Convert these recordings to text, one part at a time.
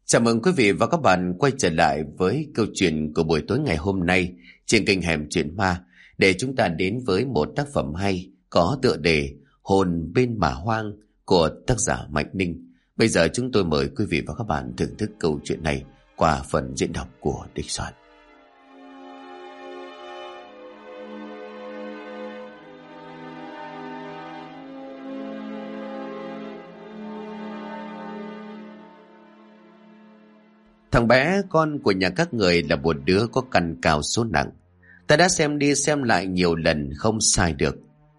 Chào mừng quý vị và các bạn quay trở lại với câu chuyện của buổi tối ngày hôm nay trên kênh Hẻm Chuyện Ma, để chúng ta đến với một tác phẩm hay có tựa đề Hồn Bên Mả Hoang của tác giả Mạnh Ninh. Bây giờ chúng tôi mời quý vị và các bạn thưởng thức câu chuyện này qua phần diễn đọc của Địch Soạn. Thằng bé con của nhà các người là một đứa có căn cao số nặng. Ta đã xem đi xem lại nhiều lần không sai được.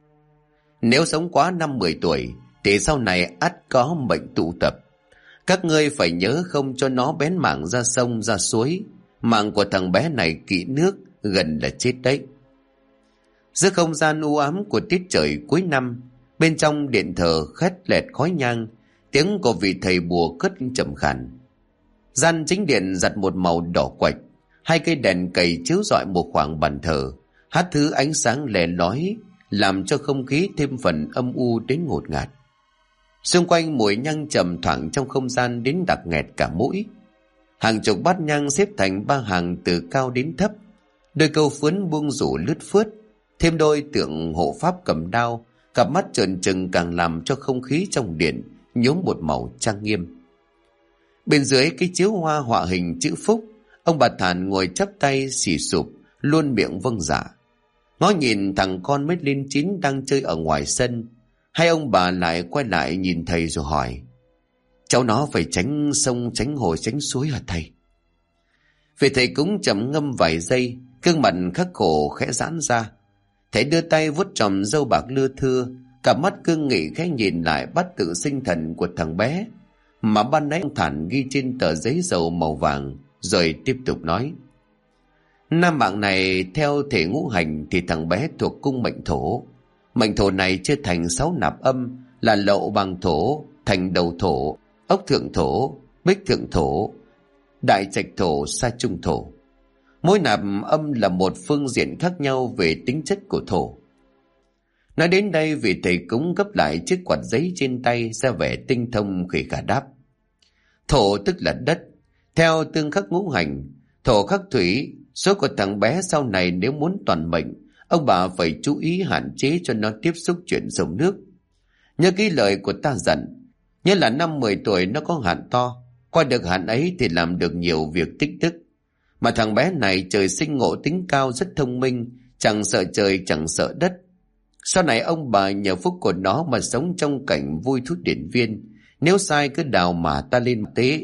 Nếu sống quá 5-10 tuổi thì sau này ắt có mệnh tụ tập. Các ngươi phải nhớ không cho nó bén mảng ra sông ra suối. Mạng của thằng bé này kỵ nước, gần là chết đấy. Giữa không gian u ám của tiết trời cuối năm, bên trong điện thờ khét lẹt khói nhang, tiếng của vị thầy bùa cất trầm khàn. Gian chính điện giặt một màu đỏ quạch, hai cây đèn cầy chiếu rọi một khoảng bàn thờ, hát thứ ánh sáng lè lói, làm cho không khí thêm phần âm u đến ngột ngạt. Xung quanh mùi nhang trầm thoảng trong không gian đến đặc nghẹt cả mũi. Hàng chục bát nhang xếp thành 3 hàng từ cao đến thấp, đôi câu phướn buông rủ lướt phướt, thêm đôi tượng hộ pháp cầm đao, cặp mắt trợn trừng càng làm cho không khí trong điện nhuốm một màu trang nghiêm. Bên dưới cái chiếu hoa họa hình chữ phúc, ông bà Thản ngồi chắp tay xì sụp, luôn miệng vâng dạ. Ngó nhìn thằng con mới lên 9 đang chơi ở ngoài sân, hai ông bà lại quay lại nhìn thầy rồi hỏi: cháu nó phải tránh sông, tránh hồ, tránh suối hả thầy? Vị thầy cũng trầm ngâm vài giây, gương mặt khắc khổ khẽ giãn ra. Thầy đưa tay vuốt tròm râu bạc lưa thưa, cả mắt cương nghị khẽ nhìn lại bát tự sinh thần của thằng bé mà ban nãy ông Thản ghi trên tờ giấy dầu màu vàng, rồi tiếp tục nói: nam mạng này theo thể ngũ hành thì thằng bé thuộc cung mệnh thổ. Mệnh thổ này chia thành 6 nạp âm là lậu bằng thổ, thành đầu thổ, ốc thượng thổ, bích thượng thổ, đại trạch thổ, sa trung thổ. Mỗi nạp âm là một phương diện khác nhau về tính chất của thổ. Nói đến đây, vị thầy cúng gấp lại chiếc quạt giấy trên tay ra vẻ tinh thông khỉ khả đáp: thổ tức là đất, theo tương khắc ngũ hành, thổ khắc thủy. Số của thằng bé sau này nếu muốn toàn mệnh, ông bà phải chú ý hạn chế cho nó tiếp xúc chuyện sông nước. Nhớ kỹ lời của ta dặn, nhớ là 5-10 tuổi nó có hạn to, qua được hạn ấy thì làm được nhiều việc tích đức. Mà thằng bé này trời sinh ngộ tính cao, rất thông minh, chẳng sợ trời chẳng sợ đất. Sau này ông bà nhờ phúc của nó mà sống trong cảnh vui thút điển viên, nếu sai cứ đào mà ta lên tế.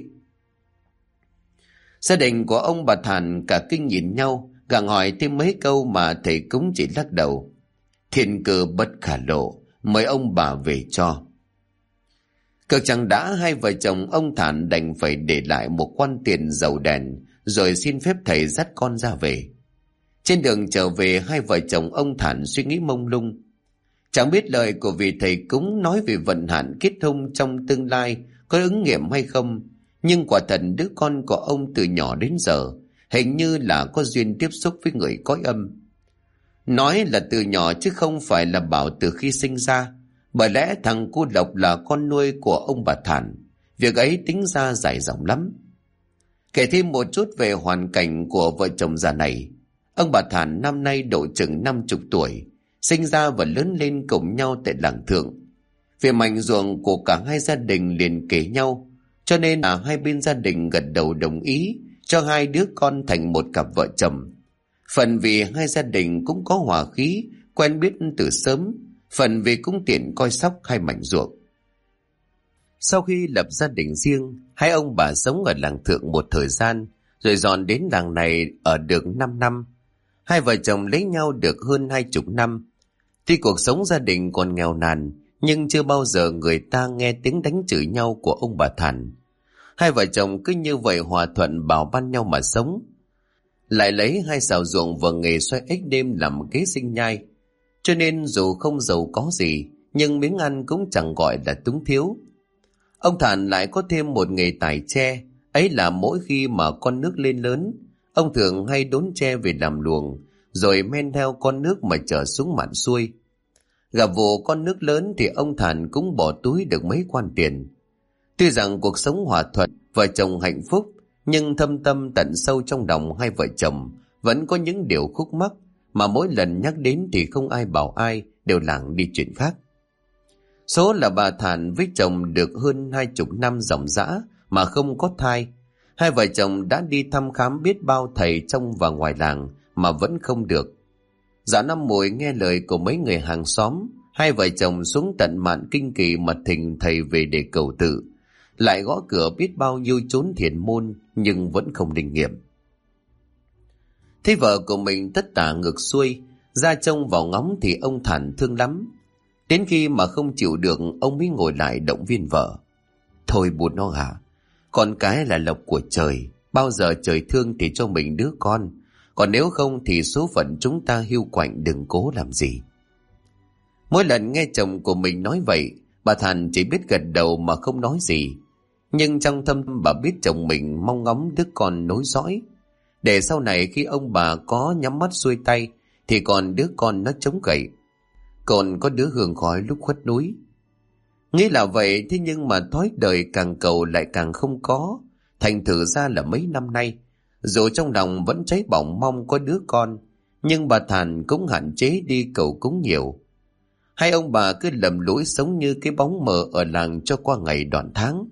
Gia đình của ông bà Thản cả kinh nhìn nhau, gặng hỏi thêm mấy câu mà thầy cúng chỉ lắc đầu: thiên cơ bất khả lộ, mời ông bà về cho. Cực chẳng đã, hai vợ chồng ông Thản đành phải để lại một quan tiền dầu đèn, rồi xin phép thầy dắt con ra về. Trên đường trở về, hai vợ chồng ông Thản suy nghĩ mông lung. Chẳng biết lời của vị thầy cúng nói về vận hạn kết hôn trong tương lai có ứng nghiệm hay không, nhưng quả thật đứa con của ông từ nhỏ đến giờ hình như là có duyên tiếp xúc với người cõi âm. Nói là từ nhỏ chứ không phải là bảo từ khi sinh ra, bởi lẽ thằng Cu Lộc là con nuôi của ông bà Thản. Việc ấy tính ra dài dòng lắm. Kể thêm một chút về hoàn cảnh của vợ chồng già này. Ông bà Thản năm nay độ chừng 50 tuổi, sinh ra và lớn lên cùng nhau tại làng Thượng. Về mảnh ruộng của cả hai gia đình liền kề nhau, cho nên là hai bên gia đình gật đầu đồng ý cho hai đứa con thành một cặp vợ chồng. Phần vì hai gia đình cũng có hòa khí, quen biết từ sớm, phần vì cũng tiện coi sóc hai mảnh ruộng. Sau khi lập gia đình riêng, hai ông bà sống ở làng Thượng một thời gian, rồi dọn đến làng này ở được 5 năm. Hai vợ chồng lấy nhau được hơn 20 năm. Tuy cuộc sống gia đình còn nghèo nàn, nhưng chưa bao giờ người ta nghe tiếng đánh chửi nhau của ông bà Thản. Hai vợ chồng cứ như vậy hòa thuận bảo ban nhau mà sống. Lại lấy hai xào ruộng và nghề xoay ếch đêm làm kế sinh nhai. Cho nên dù không giàu có gì, nhưng miếng ăn cũng chẳng gọi là túng thiếu. Ông Thản lại có thêm một nghề tải tre, ấy là mỗi khi mà con nước lên lớn, ông thường hay đốn tre về làm luồng, rồi men theo con nước mà chở xuống mạn xuôi. Gặp vụ con nước lớn thì ông Thản cũng bỏ túi được mấy quan tiền. Tuy rằng cuộc sống hòa thuận, vợ chồng hạnh phúc, nhưng thâm tâm tận sâu trong lòng hai vợ chồng vẫn có những điều khúc mắc mà mỗi lần nhắc đến thì không ai bảo ai, đều lảng đi chuyện khác. Số là bà Thản với chồng được hơn 20 năm dòng dã mà không có thai. Hai vợ chồng đã đi thăm khám biết bao thầy trong và ngoài làng mà vẫn không được. Dạo năm Mùi nghe lời của mấy người hàng xóm, hai vợ chồng xuống tận Mạn Kinh Kỳ mà thỉnh thầy về để cầu tự. Lại gõ cửa biết bao nhiêu chốn thiền môn nhưng vẫn không linh nghiệm. Thấy vợ của mình tất tả ngược xuôi, ra trông vào ngóng thì ông Thản thương lắm. Đến khi mà không chịu được, ông mới ngồi lại động viên vợ. Thôi buồn nó hả? Con cái là lộc của trời, bao giờ trời thương thì cho mình đứa con. Còn nếu không thì số phận chúng ta hiu quạnh, đừng cố làm gì. Mỗi lần nghe chồng của mình nói vậy, bà Thản chỉ biết gật đầu mà không nói gì. Nhưng trong thâm bà biết chồng mình mong ngóng đứa con nối dõi, để sau này khi ông bà có nhắm mắt xuôi tay thì còn đứa con nó chống gậy, còn có đứa hương khói lúc khuất núi. Nghĩ là vậy, thế nhưng mà thói đời càng cầu lại càng không có. Thành thử ra là mấy năm nay, dù trong lòng vẫn cháy bỏng mong có đứa con, nhưng bà Thản cũng hạn chế đi cầu cúng nhiều. Hai ông bà cứ lầm lũi sống như cái bóng mờ ở làng cho qua ngày đoạn tháng.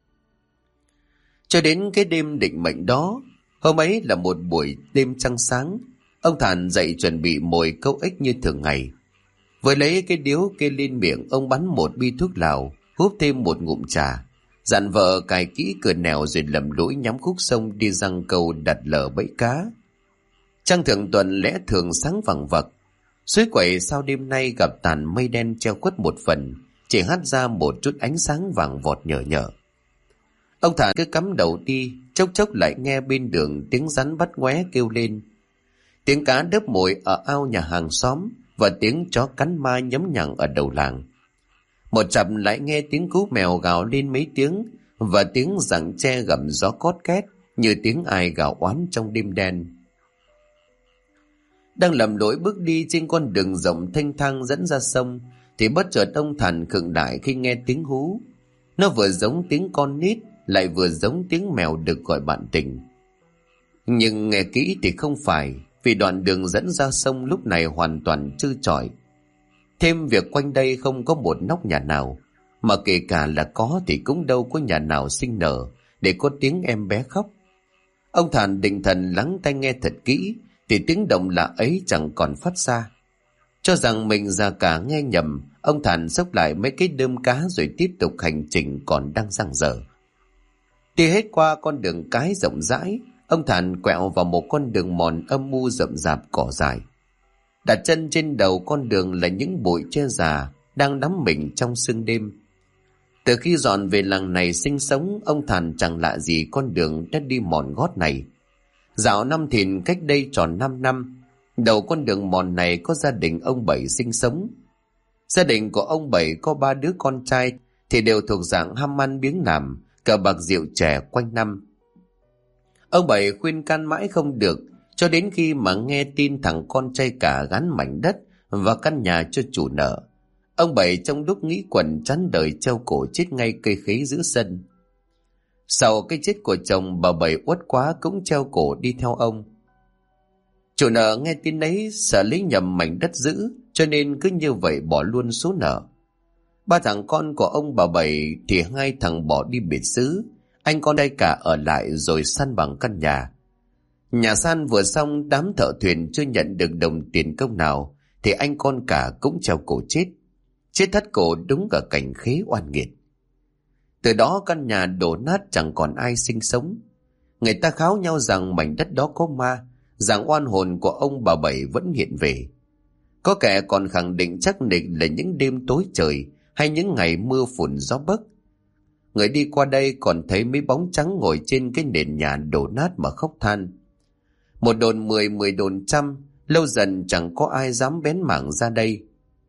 Cho đến cái đêm định mệnh đó, hôm ấy là một buổi đêm trăng sáng, ông Thản dậy chuẩn bị mồi câu ếch như thường ngày. Vừa lấy cái điếu kê lên miệng, ông bắn một bi thuốc lào, húp thêm một ngụm trà, dặn vợ cài kỹ cửa nẻo rồi lầm lũi nhắm khúc sông đi giăng câu đặt lờ bẫy cá. Trăng thượng tuần lẽ thường sáng vằng vặc, suối quẩy sau đêm nay gặp tàn mây đen treo khuất một phần, chỉ hắt ra một chút ánh sáng vàng vọt nhờ nhờ. Ông Thản cứ cắm đầu đi, chốc chốc lại nghe bên đường tiếng rắn bắt ngoé kêu lên, tiếng cá đớp mồi ở ao nhà hàng xóm và tiếng chó cắn ma nhấm nhằng ở đầu làng. Một chập lại nghe tiếng cú mèo gào lên mấy tiếng và tiếng giằng tre gầm gió cót két như tiếng ai gào oán trong đêm đen. Đang lầm lỗi bước đi trên con đường rộng thênh thang dẫn ra sông thì bất chợt ông Thản khựng lại khi nghe tiếng hú. Nó vừa giống tiếng con nít lại vừa giống tiếng mèo được gọi bạn tình. Nhưng nghe kỹ thì không phải, vì đoạn đường dẫn ra sông lúc này hoàn toàn trơ trọi. Thêm việc quanh đây không có một nóc nhà nào, mà kể cả là có thì cũng đâu có nhà nào sinh nở để có tiếng em bé khóc. Ông Thản định thần lắng tai nghe thật kỹ thì tiếng động lạ ấy chẳng còn phát ra. Cho rằng mình già cả nghe nhầm, ông Thản xốc lại mấy cái đơm cá rồi tiếp tục hành trình còn đang dang dở. Đi hết qua con đường cái rộng rãi, ông Thản quẹo vào một con đường mòn âm u rậm rạp cỏ dại. Đặt chân trên đầu con đường là những bụi tre già đang đắm mình trong sương đêm. Từ khi dọn về làng này sinh sống, ông Thản chẳng lạ gì con đường đã đi mòn gót này. Dạo năm Thìn cách đây tròn 5 năm, đầu con đường mòn này có gia đình ông Bảy sinh sống. Gia đình của ông Bảy có 3 đứa con trai thì đều thuộc dạng ham ăn biếng làm, cờ bạc rượu chè quanh năm. Ông Bảy khuyên can mãi không được, cho đến khi mà nghe tin thằng con trai cả gắn mảnh đất và căn nhà cho chủ nợ. Ông Bảy trong lúc nghĩ quẩn chán đời treo cổ chết ngay cây khế giữa sân. Sau cái chết của chồng, bà Bảy uất quá cũng treo cổ đi theo ông. Chủ nợ nghe tin ấy sợ lấy nhầm mảnh đất giữ, cho nên cứ như vậy bỏ luôn số nợ. 3 thằng con của ông bà Bảy thì 2 thằng bỏ đi biệt xứ, anh con trai cả ở lại rồi san bằng căn nhà. Nhà san vừa xong, đám thợ thuyền chưa nhận được đồng tiền công nào thì anh con cả cũng treo cổ chết. Chết thắt cổ đúng cả cảnh khế oan nghiệt. Từ đó căn nhà đổ nát, chẳng còn ai sinh sống. Người ta kháo nhau rằng mảnh đất đó có ma, rằng oan hồn của ông bà Bảy vẫn hiện về. Có kẻ còn khẳng định chắc nịch là những đêm tối trời hay những ngày mưa phùn gió bấc. Người đi qua đây còn thấy mấy bóng trắng ngồi trên cái nền nhà đổ nát mà khóc than. Một đồn 10, 10 đồn trăm, lâu dần chẳng có ai dám bén mảng ra đây.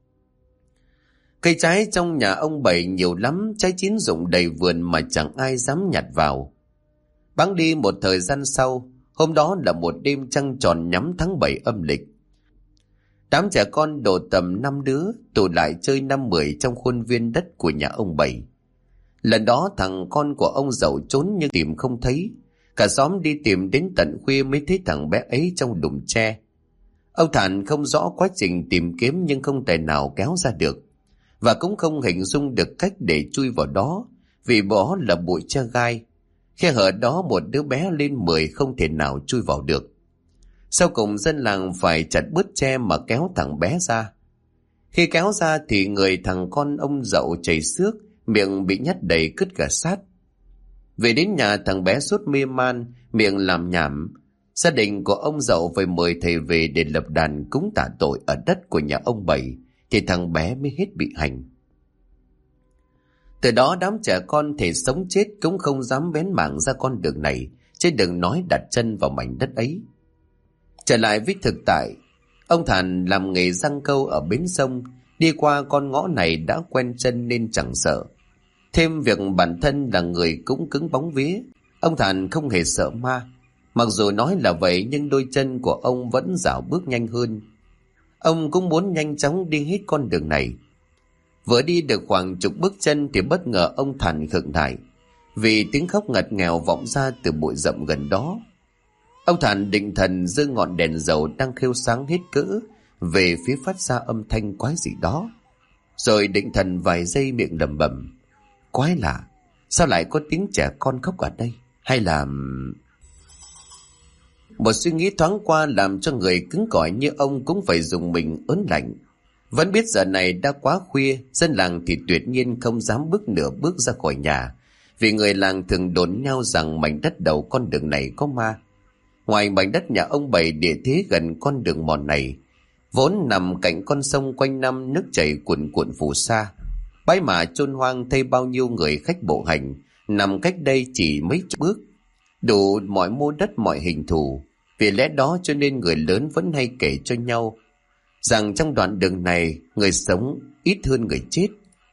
Cây trái trong nhà ông Bảy nhiều lắm, trái chín rụng đầy vườn mà chẳng ai dám nhặt vào. Bẵng đi một thời gian sau, hôm đó là một đêm trăng tròn nhắm tháng 7 âm lịch. Đám trẻ con độ tầm 5 đứa tụ lại chơi 5-10 trong khuôn viên đất của nhà ông Bảy. Lần đó thằng con của ông Dậu trốn nhưng tìm không thấy. Cả xóm đi tìm đến tận khuya mới thấy thằng bé ấy trong đùm tre. Ông Thản không rõ quá trình tìm kiếm nhưng không thể nào kéo ra được, và cũng không hình dung được cách để chui vào đó, vì đó là bụi tre gai. Khe hở đó một đứa bé lên 10 không thể nào chui vào được. Sau cùng dân làng phải chặt bớt tre mà kéo thằng bé ra. Khi kéo ra thì người thằng con ông Dậu chảy xước, miệng bị nhét đầy cứt gà sát. Về đến nhà thằng bé sốt mê man, miệng làm nhảm. Gia đình của ông Dậu phải mời thầy về để lập đàn cúng tạ tội ở đất của nhà ông Bảy, thì thằng bé mới hết bị hành. Từ đó đám trẻ con thể sống chết cũng không dám bén mảng ra con đường này, chứ đừng nói đặt chân vào mảnh đất ấy. Trở lại với thực tại, ông Thản làm nghề giăng câu ở bến sông, đi qua con ngõ này đã quen chân nên chẳng sợ. Thêm việc bản thân là người cũng cứng bóng vía, ông Thản không hề sợ ma. Mặc dù nói là vậy nhưng đôi chân của ông vẫn dạo bước nhanh hơn. Ông cũng muốn nhanh chóng đi hết con đường này. Vừa đi được khoảng chục bước chân thì bất ngờ ông Thản khựng lại, vì tiếng khóc ngặt nghèo vọng ra từ bụi rậm gần đó. Ông Thản định thần giơ ngọn đèn dầu đang khêu sáng hết cỡ về phía phát ra âm thanh quái dị đó, rồi định thần vài giây miệng lẩm bẩm: quái lạ, sao lại có tiếng trẻ con khóc ở đây? Hay là... Một suy nghĩ thoáng qua làm cho người cứng cỏi như ông cũng phải dùng mình ớn lạnh. Vẫn biết giờ này đã quá khuya, dân làng thì tuyệt nhiên không dám bước nửa bước ra khỏi nhà, vì người làng thường đồn nhau rằng mảnh đất đầu con đường này có ma. Ngoài mảnh đất nhà ông Bảy, địa thế gần con đường mòn này vốn nằm cạnh con sông quanh năm nước chảy cuồn cuộn phù sa. Bãi mả chôn hoang thay bao nhiêu người khách bộ hành, nằm cách đây chỉ mấy chục bước, đủ mọi mô đất mọi hình thù. Vì lẽ đó cho nên người lớn vẫn hay kể cho nhau rằng trong đoạn đường này người sống ít hơn người chết.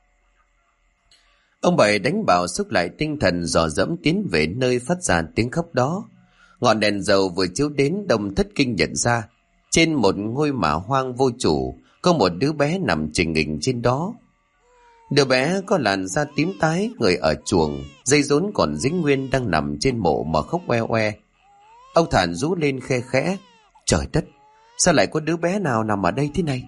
Ông Bảy đánh bảo xúc lại tinh thần, dò dẫm tiến về nơi phát ra tiếng khóc đó. Ngọn đèn dầu vừa chiếu đến, Đông thất kinh nhận ra trên một ngôi mả hoang vô chủ có một đứa bé nằm trình hình trên đó. Đứa bé có làn da tím tái, người ở chuồng, dây rốn còn dính nguyên, đang nằm trên mộ mà khóc oe oe. Ông Thản rú lên khe khẽ: trời đất, sao lại có đứa bé nào nằm ở đây thế này?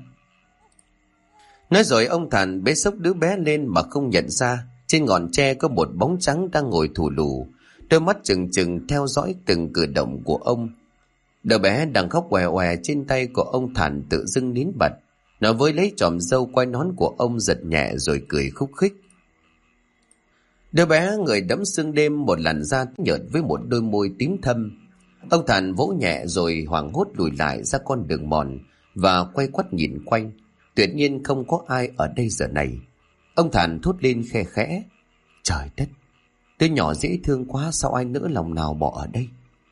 Nói rồi ông Thản bế xốc đứa bé lên mà không nhận ra trên ngọn tre có một bóng trắng đang ngồi thù lù, đôi mắt trừng trừng theo dõi từng cử động của ông. Đứa bé đang khóc oè oè trên tay của ông Thản tự dưng nín bật. Nó với lấy chòm râu quai nón của ông giật nhẹ rồi cười khúc khích. Đứa bé người đẫm sương đêm, một làn da nhợt với một đôi môi tím thâm. Ông Thản vỗ nhẹ rồi hoảng hốt lùi lại ra con đường mòn và quay quắt nhìn quanh. Tuyệt nhiên không có ai ở đây giờ này. Ông Thản thốt lên khe khẽ: trời đất, đứa nhỏ dễ thương quá, sao ai nỡ lòng nào bỏ ở đây?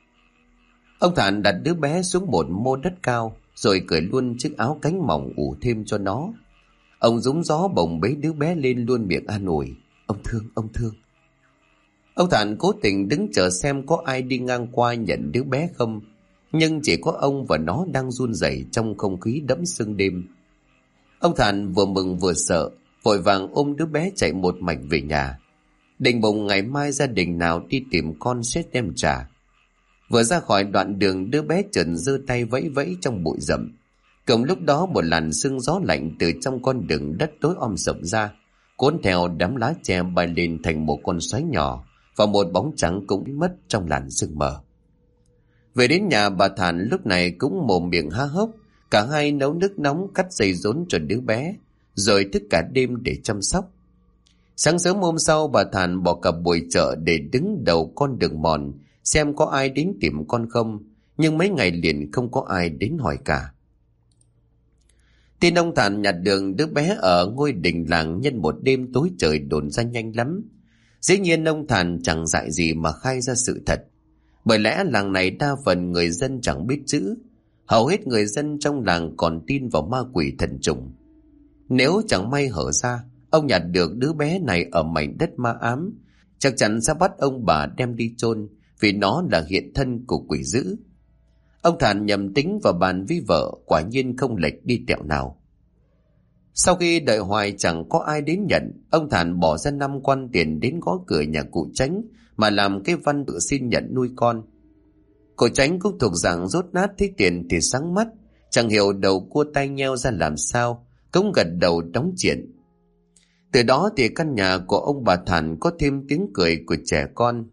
Ông Thản đặt đứa bé xuống một mô đất cao rồi cởi luôn chiếc áo cánh mỏng ủ thêm cho nó. Ông rúm gió bồng bế đứa bé lên, luôn miệng an ủi: ông thương, ông thương. Ông Thản cố tình đứng chờ xem có ai đi ngang qua nhận đứa bé không, nhưng chỉ có ông và nó đang run rẩy trong không khí đẫm sương đêm. Ông Thản vừa mừng vừa sợ, vội vàng ôm đứa bé chạy một mạch về nhà, định bụng ngày mai gia đình nào đi tìm con sẽ đem trả. Vừa ra khỏi đoạn đường, đứa bé chợt giơ tay vẫy vẫy trong bụi rậm. Cùng lúc đó một làn sương gió lạnh từ trong con đường đất tối om rộng ra, cuốn theo đám lá tre bay lên thành một con xoáy nhỏ, và một bóng trắng cũng mất trong làn sương mờ. Về đến nhà, bà Thản lúc này cũng mồm miệng há hốc. Cả hai nấu nước nóng, cắt dây rốn cho đứa bé, rồi thức cả đêm để chăm sóc. Sáng sớm hôm sau, bà Thản bỏ cả buổi chợ để đứng đầu con đường mòn xem có ai đến tìm con không, nhưng mấy ngày liền không có ai đến hỏi cả. Tin ông Thản nhặt được đứa bé ở ngôi đình làng nhân một đêm tối trời đồn ra nhanh lắm. Dĩ nhiên ông Thản chẳng dại gì mà khai ra sự thật, bởi lẽ làng này đa phần người dân chẳng biết chữ. Hầu hết người dân trong làng còn tin vào ma quỷ thần trùng. Nếu chẳng may hở ra, ông nhặt được đứa bé này ở mảnh đất ma ám, chắc chắn sẽ bắt ông bà đem đi chôn, vì nó là hiện thân của quỷ dữ. Ông Thản nhầm tính và bàn với vợ, quả nhiên không lệch đi tẹo nào. Sau khi đợi hoài chẳng có ai đến nhận, ông Thản bỏ ra 5 quan tiền đến gõ cửa nhà cụ Chánh mà làm cái văn tự xin nhận nuôi con. Cụ Chánh cũng thuộc dạng rốt nát, thấy tiền thì sáng mắt, chẳng hiểu đầu cua tay nheo ra làm sao, cũng gật đầu đóng chuyện. Từ đó thì căn nhà của ông bà Thản có thêm tiếng cười của trẻ con.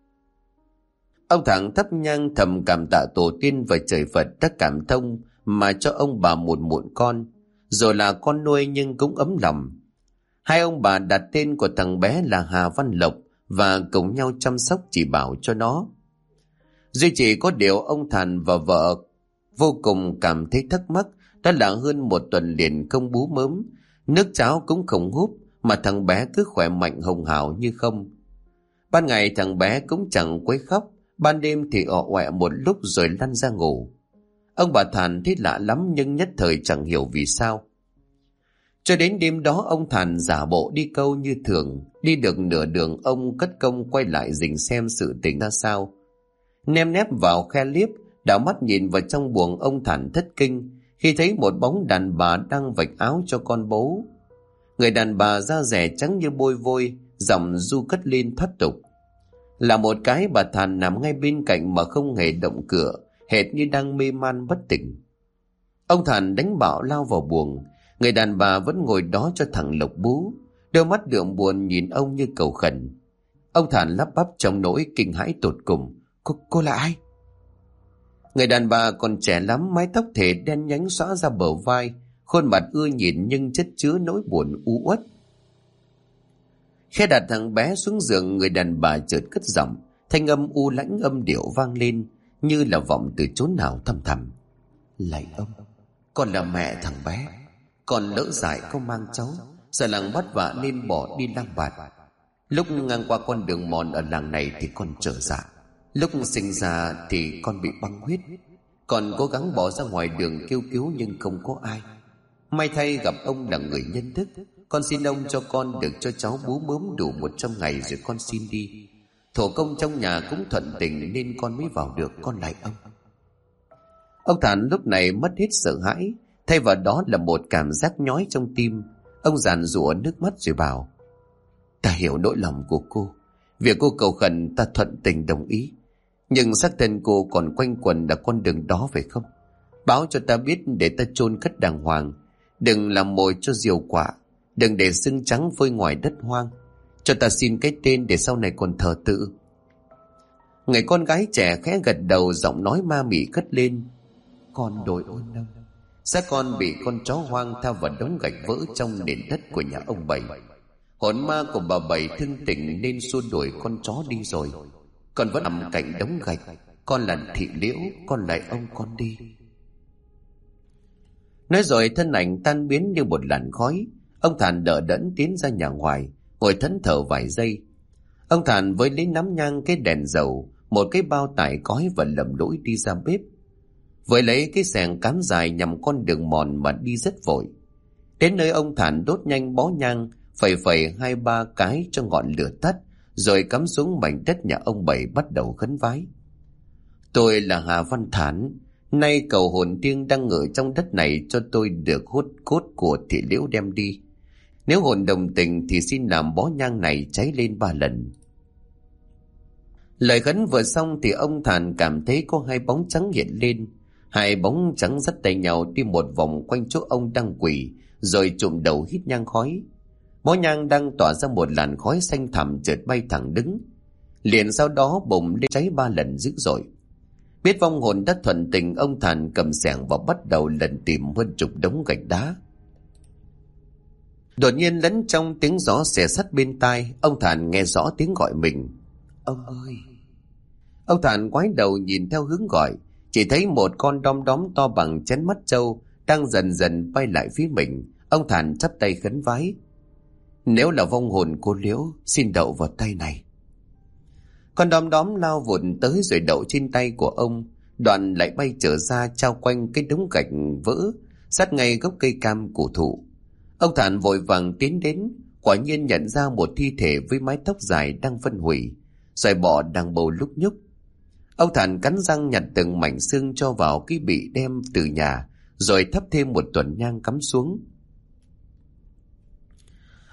Ông Thản thắp nhang thầm cảm tạ tổ tiên và trời Phật đã cảm thông mà cho ông bà một muộn con, rồi là con nuôi nhưng cũng ấm lòng. Hai ông bà đặt tên của thằng bé là Hà Văn Lộc và cùng nhau chăm sóc chỉ bảo cho nó. Duy chỉ có điều ông Thản và vợ vô cùng cảm thấy thắc mắc, đó là hơn 1 tuần liền không bú mớm, nước cháo cũng không húp, mà thằng bé cứ khỏe mạnh hồng hào như không. Ban ngày thằng bé cũng chẳng quấy khóc, ban đêm thì ọ ọe một lúc rồi lăn ra ngủ. Ông bà Thản thấy lạ lắm nhưng nhất thời chẳng hiểu vì sao. Cho đến đêm đó ông Thản giả bộ đi câu như thường, đi được nửa đường ông cất công quay lại rình xem sự tình ra sao. Nem nép vào khe liếp, đảo mắt nhìn vào trong buồng, ông Thản thất kinh khi thấy một bóng đàn bà đang vạch áo cho con bố. Người đàn bà da rẻ trắng như bôi vôi, giọng ru cất lên thoát tục. Là một cái bà Thản nằm ngay bên cạnh mà không hề động cửa, hệt như đang mê man bất tỉnh. Ông Thản đánh bạo lao vào buồng, người đàn bà vẫn ngồi đó cho thằng Lộc bú, đôi mắt đượm buồn nhìn ông như cầu khẩn. Ông Thản lắp bắp trong nỗi kinh hãi tột cùng. Cô là ai? Người đàn bà còn trẻ lắm, mái tóc thể đen nhánh xõa ra bờ vai, khuôn mặt ưa nhìn nhưng chất chứa nỗi buồn u uất. Khi đặt thằng bé xuống giường, người đàn bà chợt cất giọng, thanh âm u lãnh âm điệu vang lên như là vọng từ chốn nào thăm thẳm. Lạy ông, con là mẹ thằng bé, con lỡ dại có mang cháu, sợ làng bắt vạ nên bỏ đi lang bạt. Lúc ngang qua con đường mòn ở làng này thì con trở dạ. Lúc sinh ra thì con bị băng huyết. Con cố gắng bỏ ra ngoài đường kêu cứu nhưng không có ai. May thay gặp ông là người nhân đức. Con xin ông cho con được cho cháu bú mớm đủ 100 ngày rồi con xin đi. Thổ công trong nhà cũng thuận tình nên con mới vào được, con lạy ông. Ông Thản lúc này mất hết sợ hãi, thay vào đó là một cảm giác nhói trong tim. Ông giàn giụa nước mắt rồi bảo: Ta hiểu nỗi lòng của cô. Việc cô cầu khẩn ta thuận tình đồng ý. Nhưng xác thân cô còn quanh quẩn là con đường đó phải không? Báo cho ta biết để ta chôn cất đàng hoàng. Đừng làm mồi cho diều quạ, đừng để xương trắng phơi ngoài đất hoang. Cho ta xin cái tên để sau này còn thờ tự. Người con gái trẻ khẽ gật đầu, giọng nói ma mị cất lên: Con đồi ôn nông, xác con bị con chó hoang theo vào đống gạch vỡ trong nền đất của nhà ông Bảy. Hồn ma của bà Bảy thương tình nên xua đuổi con chó đi rồi. Con vẫn nằm cạnh đống gạch. Con là Thị Liễu, con lạy ông con đi. Nói rồi thân ảnh tan biến như một làn khói. Ông Thản đỡ đẫn tiến ra nhà ngoài, ngồi thẫn thờ vài giây. Ông Thản với lấy nắm nhang, cái đèn dầu, một cái bao tải cói và lầm lũi đi ra bếp. Với lấy cái xẻng cán dài nhằm con đường mòn mà đi rất vội. Đến nơi ông Thản đốt nhanh bó nhang, phẩy 2-3 cái cho ngọn lửa tắt, rồi cắm xuống mảnh đất nhà ông Bảy bắt đầu khấn vái. Tôi là Hà Văn Thản, nay cầu hồn tiên đang ngự trong đất này cho tôi được hút cốt của Thị Liễu đem đi. Nếu hồn đồng tình thì xin làm bó nhang này cháy lên 3 lần. Lời khấn vừa xong thì ông Thản cảm thấy có 2 bóng trắng hiện lên. 2 bóng trắng dắt tay nhau đi một vòng quanh chỗ ông đang quỳ, rồi chụm đầu hít nhang khói. Bó nhang đang tỏa ra một làn khói xanh thẳm chợt bay thẳng đứng. Liền sau đó bùng lên cháy 3 lần dữ dội. Biết vong hồn đã thuận tình, ông Thản cầm xẻng và bắt đầu lần tìm hơn chục đống gạch đá. Đột nhiên lẫn trong tiếng gió xẻ sắt bên tai, ông Thản nghe rõ tiếng gọi mình: Ông ơi! Ông Thản ngoái đầu nhìn theo hướng gọi, chỉ thấy một con đom đóm to bằng chén mắt trâu đang dần dần bay lại phía mình. Ông Thản chắp tay khấn vái: Nếu là vong hồn cô Liễu, xin đậu vào tay này. Con đom đóm lao vụt tới rồi đậu trên tay của ông, đoạn lại bay trở ra trao quanh cái đống gạch vỡ sát ngay gốc cây cam cổ thụ. Ông Thản vội vàng tiến đến, quả nhiên nhận ra một thi thể với mái tóc dài đang phân hủy, rồi bọ đang bầu lúc nhúc. Ông Thản cắn răng nhặt từng mảnh xương cho vào cái bị đem từ nhà, rồi thắp thêm một tuần nhang cắm xuống.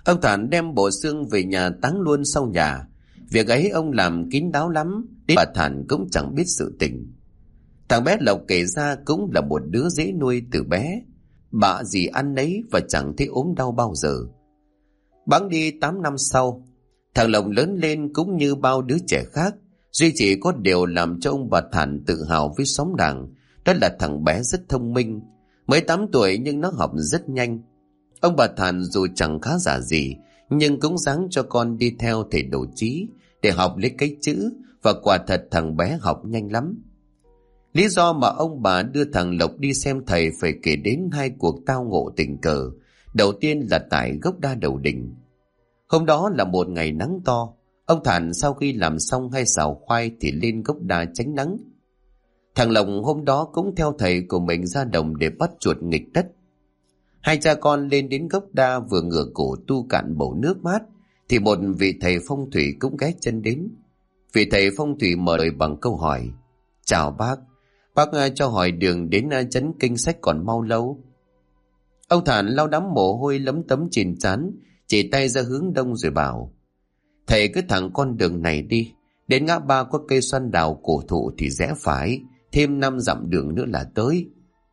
Ông Thản đem bộ xương về nhà táng luôn sau nhà. Việc ấy ông làm kín đáo lắm, đến bà Thản cũng chẳng biết sự tình. Thằng bé Lộc kể ra cũng là một đứa dễ nuôi từ bé, bạ gì ăn nấy và chẳng thấy ốm đau bao giờ. Bẵng đi 8 năm sau, thằng Lộc lớn lên cũng như bao đứa trẻ khác, duy chỉ có điều làm cho ông bà Thản tự hào với xóm làng, đó là thằng bé rất thông minh, mới 8 tuổi nhưng nó học rất nhanh. Ông bà Thản dù chẳng khá giả gì, nhưng cũng ráng cho con đi theo thầy Đồ Chí để học lấy cái chữ, và quả thật thằng bé học nhanh lắm. Lý do mà ông bà đưa thằng Lộc đi xem thầy phải kể đến 2 cuộc tao ngộ tình cờ. Đầu tiên là tại gốc đa đầu đình. Hôm đó là một ngày nắng to. Ông Thản sau khi làm xong 2 xào khoai thì lên gốc đa tránh nắng. Thằng Lộc hôm đó cũng theo thầy của mình ra đồng để bắt chuột nghịch đất. 2 cha con lên đến gốc đa vừa ngửa cổ tu cạn bầu nước mát thì một vị thầy phong thủy cũng ghé chân đến. Vị thầy phong thủy mở lời bằng câu hỏi: "Chào bác cho hỏi đường đến trấn Kinh Sách còn mau lâu?" Ông Thản lau đám mồ hôi lấm tấm trên trán, chỉ tay ra hướng đông rồi bảo: "Thầy cứ thẳng con đường này đi, đến ngã ba có cây xoan đào cổ thụ thì rẽ phải, thêm 5 dặm đường nữa là tới."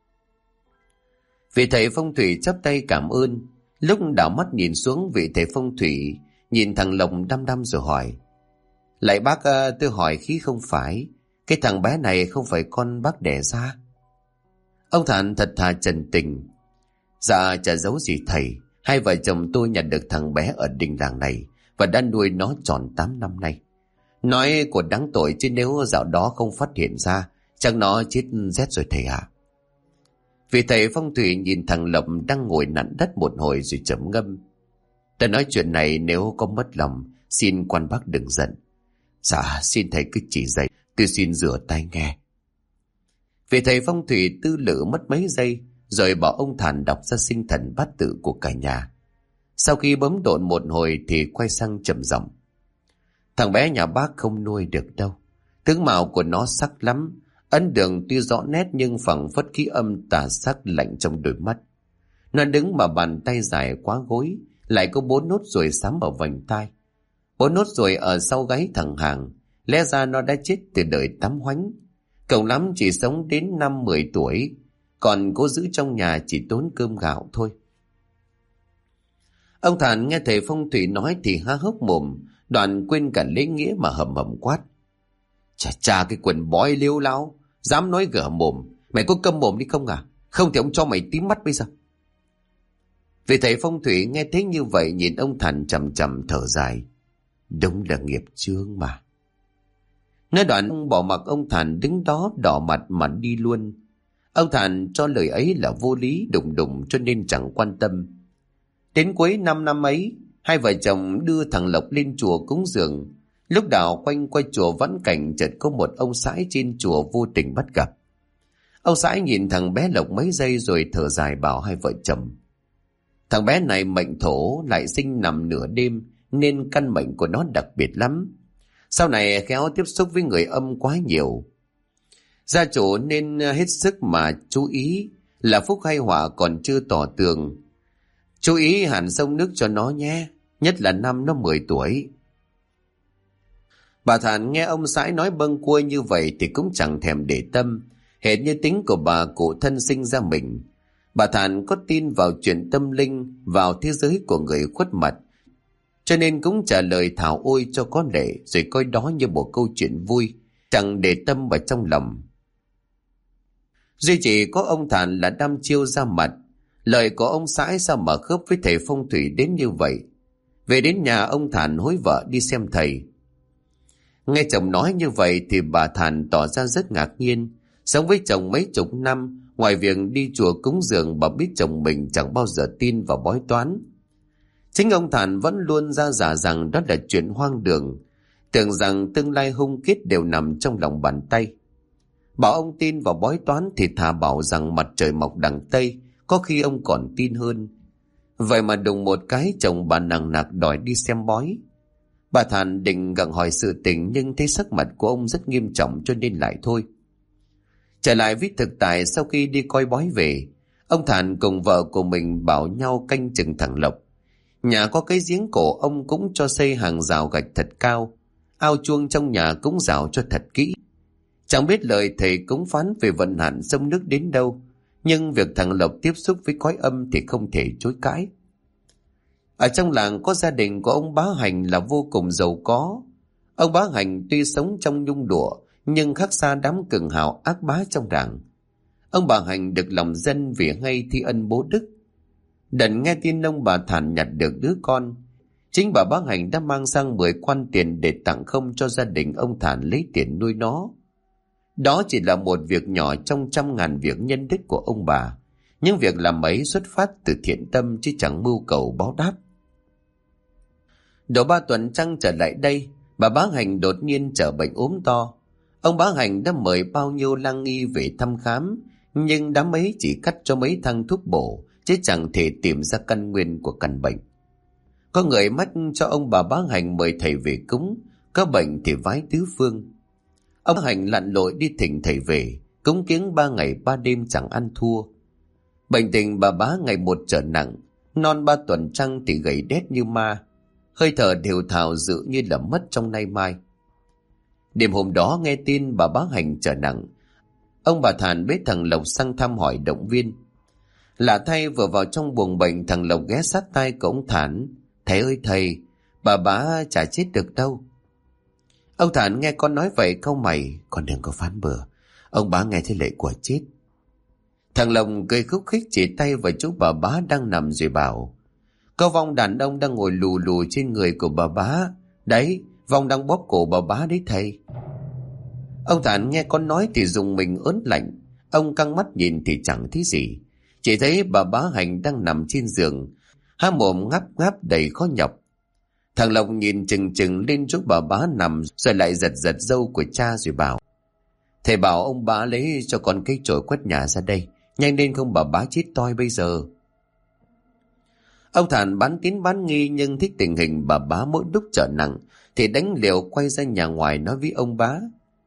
Vị thầy phong thủy chắp tay cảm ơn, lúc đảo mắt nhìn xuống, vị thầy phong thủy nhìn thằng Lộc đăm đăm rồi hỏi: "Lại bác, tôi hỏi khí không phải, cái thằng bé này không phải con bác đẻ ra?" Ông Thản thật thà trần tình: "Dạ chả giấu gì thầy, 2 vợ chồng tôi nhặt được thằng bé ở đình làng này và đã nuôi nó tròn 8 năm nay. Nói của đáng tội, chứ nếu dạo đó không phát hiện ra, chắc nó chết rét rồi thầy ạ." Vị thầy phong thủy nhìn thằng Lộc đang ngồi nặn đất một hồi rồi trầm ngâm: "Ta nói chuyện này nếu có mất lòng, xin quan bác đừng giận. Dạ xin thầy cứ chỉ dạy, tôi xin rửa tay nghe." Vị thầy phong thủy tư lự mất mấy giây rồi bảo ông Thản đọc ra sinh thần bát tự của cả nhà. Sau khi bấm độn một hồi thì quay sang trầm giọng: "Thằng bé nhà bác không nuôi được đâu. Tướng mạo của nó sắc lắm, ấn đường tuy rõ nét nhưng phảng phất khí âm tà sắc lạnh trong đôi mắt. Nó đứng mà bàn tay dài quá gối, lại có 4 nốt ruồi xám ở vành tai, 4 nốt ruồi ở sau gáy thẳng hàng. Lẽ ra nó đã chết từ đời tắm hoánh, cậu lắm chỉ sống đến 5-10 tuổi, còn cố giữ trong nhà chỉ tốn cơm gạo thôi." Ông Thản nghe thầy phong thủy nói thì há hốc mồm, đoạn quên cả lễ nghĩa mà hầm hầm quát: Chà cái quần bói liêu lao, dám nói gở mồm, mày có câm mồm đi không à? Không thì ông cho mày tím mắt bây giờ." Vị thầy phong thủy nghe thấy như vậy nhìn ông Thản chằm chằm thở dài: "Đúng là nghiệp chướng mà." Nói đoạn ông bỏ mặc ông Thản đứng đó đỏ mặt mà đi luôn. Ông Thản cho lời ấy là vô lý đùng đùng cho nên chẳng quan tâm. Đến cuối 5 năm ấy, 2 vợ chồng đưa thằng Lộc lên chùa cúng dường. Lúc đảo quanh quay chùa vãn cảnh, chợt có một ông sãi trên chùa vô tình bắt gặp. Ông sãi nhìn thằng bé Lộc mấy giây rồi thở dài bảo 2 vợ chồng: "Thằng bé này mệnh thổ, lại sinh nằm nửa đêm nên căn mệnh của nó đặc biệt lắm. Sau này khéo tiếp xúc với người âm quá nhiều. Gia chủ nên hết sức mà chú ý, là phúc hay họa còn chưa tỏ tường. Chú ý hẳn sông nước cho nó nhé, nhất là năm nó 10 tuổi. Bà Thản nghe ông sãi nói bâng quơ như vậy thì cũng chẳng thèm để tâm, hệt như tính của bà cụ thân sinh ra mình. Bà Thản có tin vào chuyện tâm linh, vào thế giới của người khuất mặt, cho nên cũng trả lời thảo ôi cho có lệ, rồi coi đó như một câu chuyện vui, chẳng để tâm vào trong lòng. Duy chỉ có ông Thản là đăm chiêu ra mặt. Lời của ông sãi sao mà khớp với thầy phong thủy đến như vậy. Về đến nhà, ông Thản hối vợ đi xem thầy. Nghe chồng nói như vậy thì bà Thản tỏ ra rất ngạc nhiên. Sống với chồng mấy chục năm, ngoài việc đi chùa cúng dường, bà biết chồng mình chẳng bao giờ tin vào bói toán. Chính ông Thản vẫn luôn ra giả rằng đó là chuyện hoang đường, tưởng rằng tương lai hung kết đều nằm trong lòng bàn tay. Bảo ông tin vào bói toán thì thà bảo rằng mặt trời mọc đằng Tây, có khi ông còn tin hơn. Vậy mà đùng một cái chồng bà nằng nặc đòi đi xem bói. Bà Thản định gặng hỏi sự tình nhưng thấy sắc mặt của ông rất nghiêm trọng cho nên lại thôi. Trở lại với thực tại, sau khi đi coi bói về, ông Thản cùng vợ của mình bảo nhau canh chừng thằng Lộc. Nhà có cái giếng cổ ông cũng cho xây hàng rào gạch thật cao. Ao chuông trong nhà cũng rào cho thật kỹ. Chẳng biết lời thầy cúng phán về vận hạn sông nước đến đâu, nhưng việc thằng Lộc tiếp xúc với cõi âm thì không thể chối cãi. Ở trong làng có gia đình của ông Bá Hành là vô cùng giàu có. Ông Bá Hành tuy sống trong nhung lụa nhưng khác xa đám cường hào ác bá trong làng. Ông bà Hành được lòng dân vì hay thi ân bố đức. Đần nghe tin ông bà Thản nhặt được đứa con, chính bà Bá Hành đã mang sang 10 quan tiền để tặng không cho gia đình ông Thản lấy tiền nuôi nó. Đó chỉ là một việc nhỏ trong trăm ngàn việc nhân đức của ông bà. Nhưng việc làm ấy xuất phát từ thiện tâm chứ chẳng mưu cầu báo đáp. Độ 3 tuần trăng trở lại đây, bà Bá Hành đột nhiên trở bệnh ốm to. Ông Bá Hành đã mời bao nhiêu lang y về thăm khám, nhưng đám ấy chỉ cắt cho mấy thang thuốc bổ, chứ chẳng thể tìm ra căn nguyên của căn bệnh. Có người mách cho ông bà Bá Hành mời thầy về cúng, có bệnh thì vái tứ phương. Ông Hành lặn lội đi thỉnh thầy về, cúng kiếng 3 ngày 3 đêm chẳng ăn thua. Bệnh tình bà Bá ngày một trở nặng, non 3 tuần trăng thì gầy đét như ma, hơi thở đều thào dự như là mất trong nay mai. Đêm hôm đó nghe tin bà Bá Hành trở nặng, ông bà Thản bế thằng Lộc sang thăm hỏi động viên. Lạ thay vừa vào trong buồng bệnh, thằng Lộc ghé sát tai của ông Thản: "Thầy ơi thầy, bà Bá chả chết được đâu." Ông Thản nghe con nói vậy cau mày: "Con đừng có phán bừa, ông Bá nghe thấy lệ của chết." Thằng Lộc cười khúc khích chỉ tay vào chỗ bà Bá đang nằm rồi bảo: "Có vong đàn ông đang ngồi lù lù trên người của bà Bá. Đấy, vong đang bóp cổ bà Bá đấy thầy." Ông Thản nghe con nói thì dùng mình ớn lạnh. Ông căng mắt nhìn thì chẳng thấy gì, chỉ thấy bà Bá Hành đang nằm trên giường, há mồm ngáp ngáp đầy khó nhọc. Thằng Lộc nhìn chừng chừng lên chỗ bà Bá nằm, rồi lại giật giật râu của cha rồi bảo: "Thầy bảo ông Bá lấy cho con cái chổi quét nhà ra đây, nhanh lên không bà Bá chết toi bây giờ." Ông Thản bán tín bán nghi nhưng thích tình hình bà Bá mỗi lúc trở nặng thì đánh liều quay ra nhà ngoài nói với ông Bá.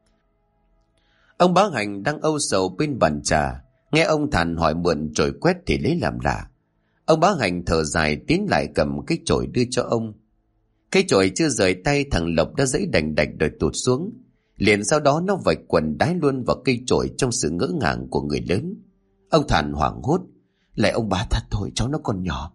Ông Bá Hành đang âu sầu bên bàn trà, nghe ông Thản hỏi mượn chổi quét thì lấy làm lạ. Ông Bá Hành thở dài tiến lại cầm cái chổi đưa cho ông. Cái chổi chưa rời tay, thằng Lộc đã giãy đành đạch đòi tụt xuống. Liền sau đó nó vạch quần đái luôn vào cây chổi trong sự ngỡ ngàng của người lớn. Ông Thản hoảng hốt: "Lại ông Bá thật thôi, cháu nó còn nhỏ."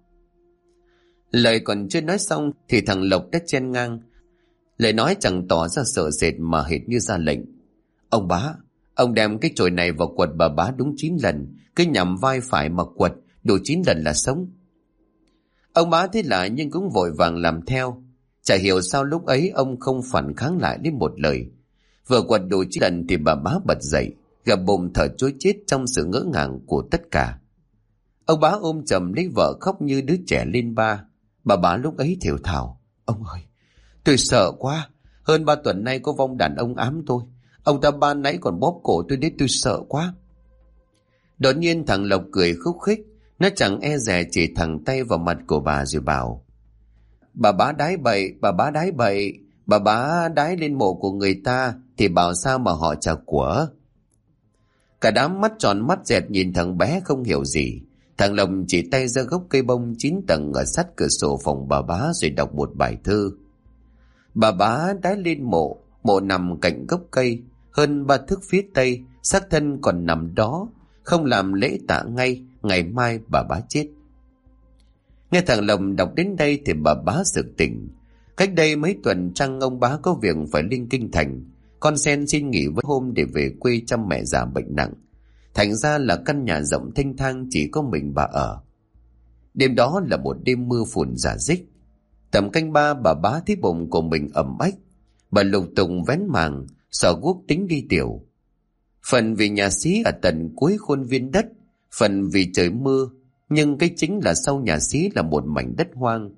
Lời còn chưa nói xong thì thằng Lộc đã chen ngang. Lời nói chẳng tỏ ra sợ sệt mà hệt như ra lệnh: "Ông Bá, ông đem cái chổi này vào quật bà Bá đúng 9 lần, cứ nhằm vai phải mà quật, đủ 9 lần là sống." Ông Bá thế lạ nhưng cũng vội vàng làm theo. Chả hiểu sao lúc ấy ông không phản kháng lại đến một lời. Vừa quật đủ 9 lần thì bà Bá bật dậy, gập bụng thở trối chết trong sự ngỡ ngàng của tất cả. Ông Bá ôm chầm lấy vợ khóc như đứa trẻ lên ba. Bà Bá lúc ấy thều thào: "Ông ơi, tôi sợ quá, hơn 3 tuần nay có vong đàn ông ám tôi. Ông ta ban nãy còn bóp cổ tôi đấy, tôi sợ quá." Đột nhiên thằng Lộc cười khúc khích, nó chẳng e dè chỉ thẳng tay vào mặt của bà rồi bảo: "Bà Bá đái bậy, bà Bá đái bậy, bà Bá đái lên mộ của người ta thì bảo sao mà họ trả của." Cả đám mắt tròn mắt dẹt nhìn thằng bé không hiểu gì. Thằng Lộc chỉ tay ra gốc cây bông 9 tầng ở sát cửa sổ phòng bà Bá rồi đọc một bài thơ. Bà Bá đái lên mộ, mộ nằm cạnh gốc cây, hơn 3 thước phía tây, xác thân còn nằm đó, không làm lễ tạ ngay, ngày mai bà Bá chết. Nghe thằng Lộc đọc đến đây thì bà Bá sực tỉnh. Cách đây mấy tuần trăng ông Bá có việc phải lên kinh thành, con sen xin nghỉ với hôm để về quê chăm mẹ già bệnh nặng. Thành ra là căn nhà rộng thênh thang chỉ có mình bà ở. Đêm đó là một đêm mưa phùn rả rích. Tầm canh 3 bà Bá thấy bụng của mình ẩm ách. Bà lục tùng vén màng, sờ guốc tính đi tiểu. Phần vì nhà xí ở tận cuối khuôn viên đất, phần vì trời mưa, nhưng cái chính là sau nhà xí là một mảnh đất hoang.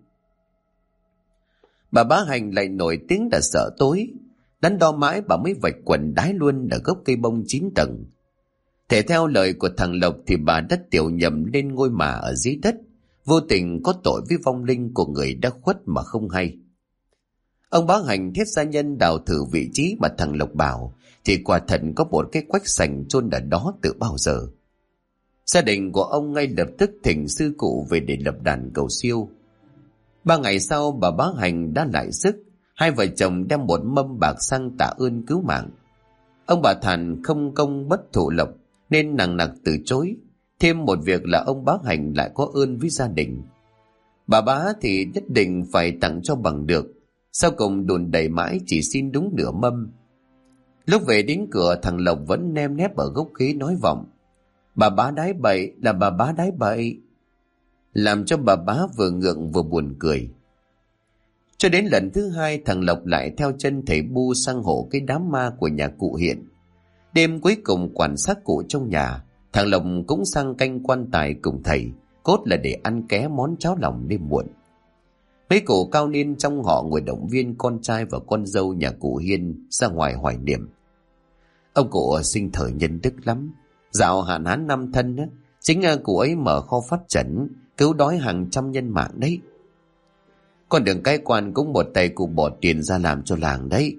Bà Bá Hành lại nổi tiếng là sợ tối. Đắn đo mãi bà mới vạch quần đái luôn ở gốc cây bông 9 tầng. Thể theo lời của thằng Lộc thì bà đã tiểu nhầm lên ngôi mả ở dưới đất, vô tình có tội với vong linh của người đã khuất mà không hay. Ông Bá Hành thiết gia nhân đào thử vị trí mà thằng Lộc bảo thì quả thật có một cái quách sành chôn ở đó từ bao giờ. Gia đình của ông ngay lập tức thỉnh sư cụ về để lập đàn cầu siêu. 3 ngày sau bà bá Hành đã lại sức. Hai vợ chồng đem một mâm bạc sang tạ ơn cứu mạng. Ông bà Thản không công bất thụ lộc nên nặng nặc từ chối. Thêm một việc là ông bá Hành lại có ơn với gia đình. Bà bá thì nhất định phải tặng cho bằng được. Sau cùng đùn đẩy mãi chỉ xin đúng nửa mâm. Lúc về đến cửa, thằng Lộc vẫn nem nép ở gốc ghế nói vọng: bà bá đái bậy, là bà bá đái bậy. Làm cho bà bá vừa ngượng vừa buồn cười. Cho đến lần thứ hai, thằng Lộc lại theo chân thầy Bu sang hộ cái đám ma của nhà cụ Hiện. Đêm cuối cùng quản xác cụ trong nhà, thằng Lộc cũng sang canh quan tài cùng thầy, cốt là để ăn ké món cháo lòng đêm muộn. Mấy cụ cao niên trong họ ngồi động viên con trai và con dâu nhà cụ Hiên ra ngoài hoài niệm. Ông cụ sinh thời nhân đức lắm. Dạo hạn hán năm thân á, chính cụ ấy mở kho phát trần, cứu đói hàng trăm nhân mạng đấy. Con đường cai quan cũng một tay cụ bỏ tiền ra làm cho làng đấy.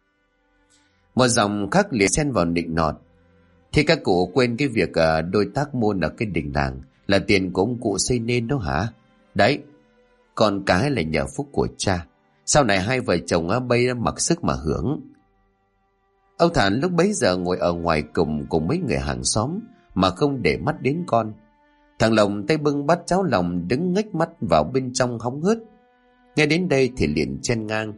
Một dòng khác liền xen vào nịnh nọt: thì các cụ quên cái việc đôi tác môn ở cái đình làng là tiền của ông cụ xây nên đó hả? Đấy, con cái là nhờ phúc của cha. Sau này hai vợ chồng bây mặc sức mà hưởng. Ông Thản lúc bấy giờ ngồi ở ngoài cùng mấy người hàng xóm mà không để mắt đến con. Thằng Lồng tay bưng bát cháo lòng đứng ngếch mắt vào bên trong hóng hớt. Nghe đến đây thì liền chen ngang: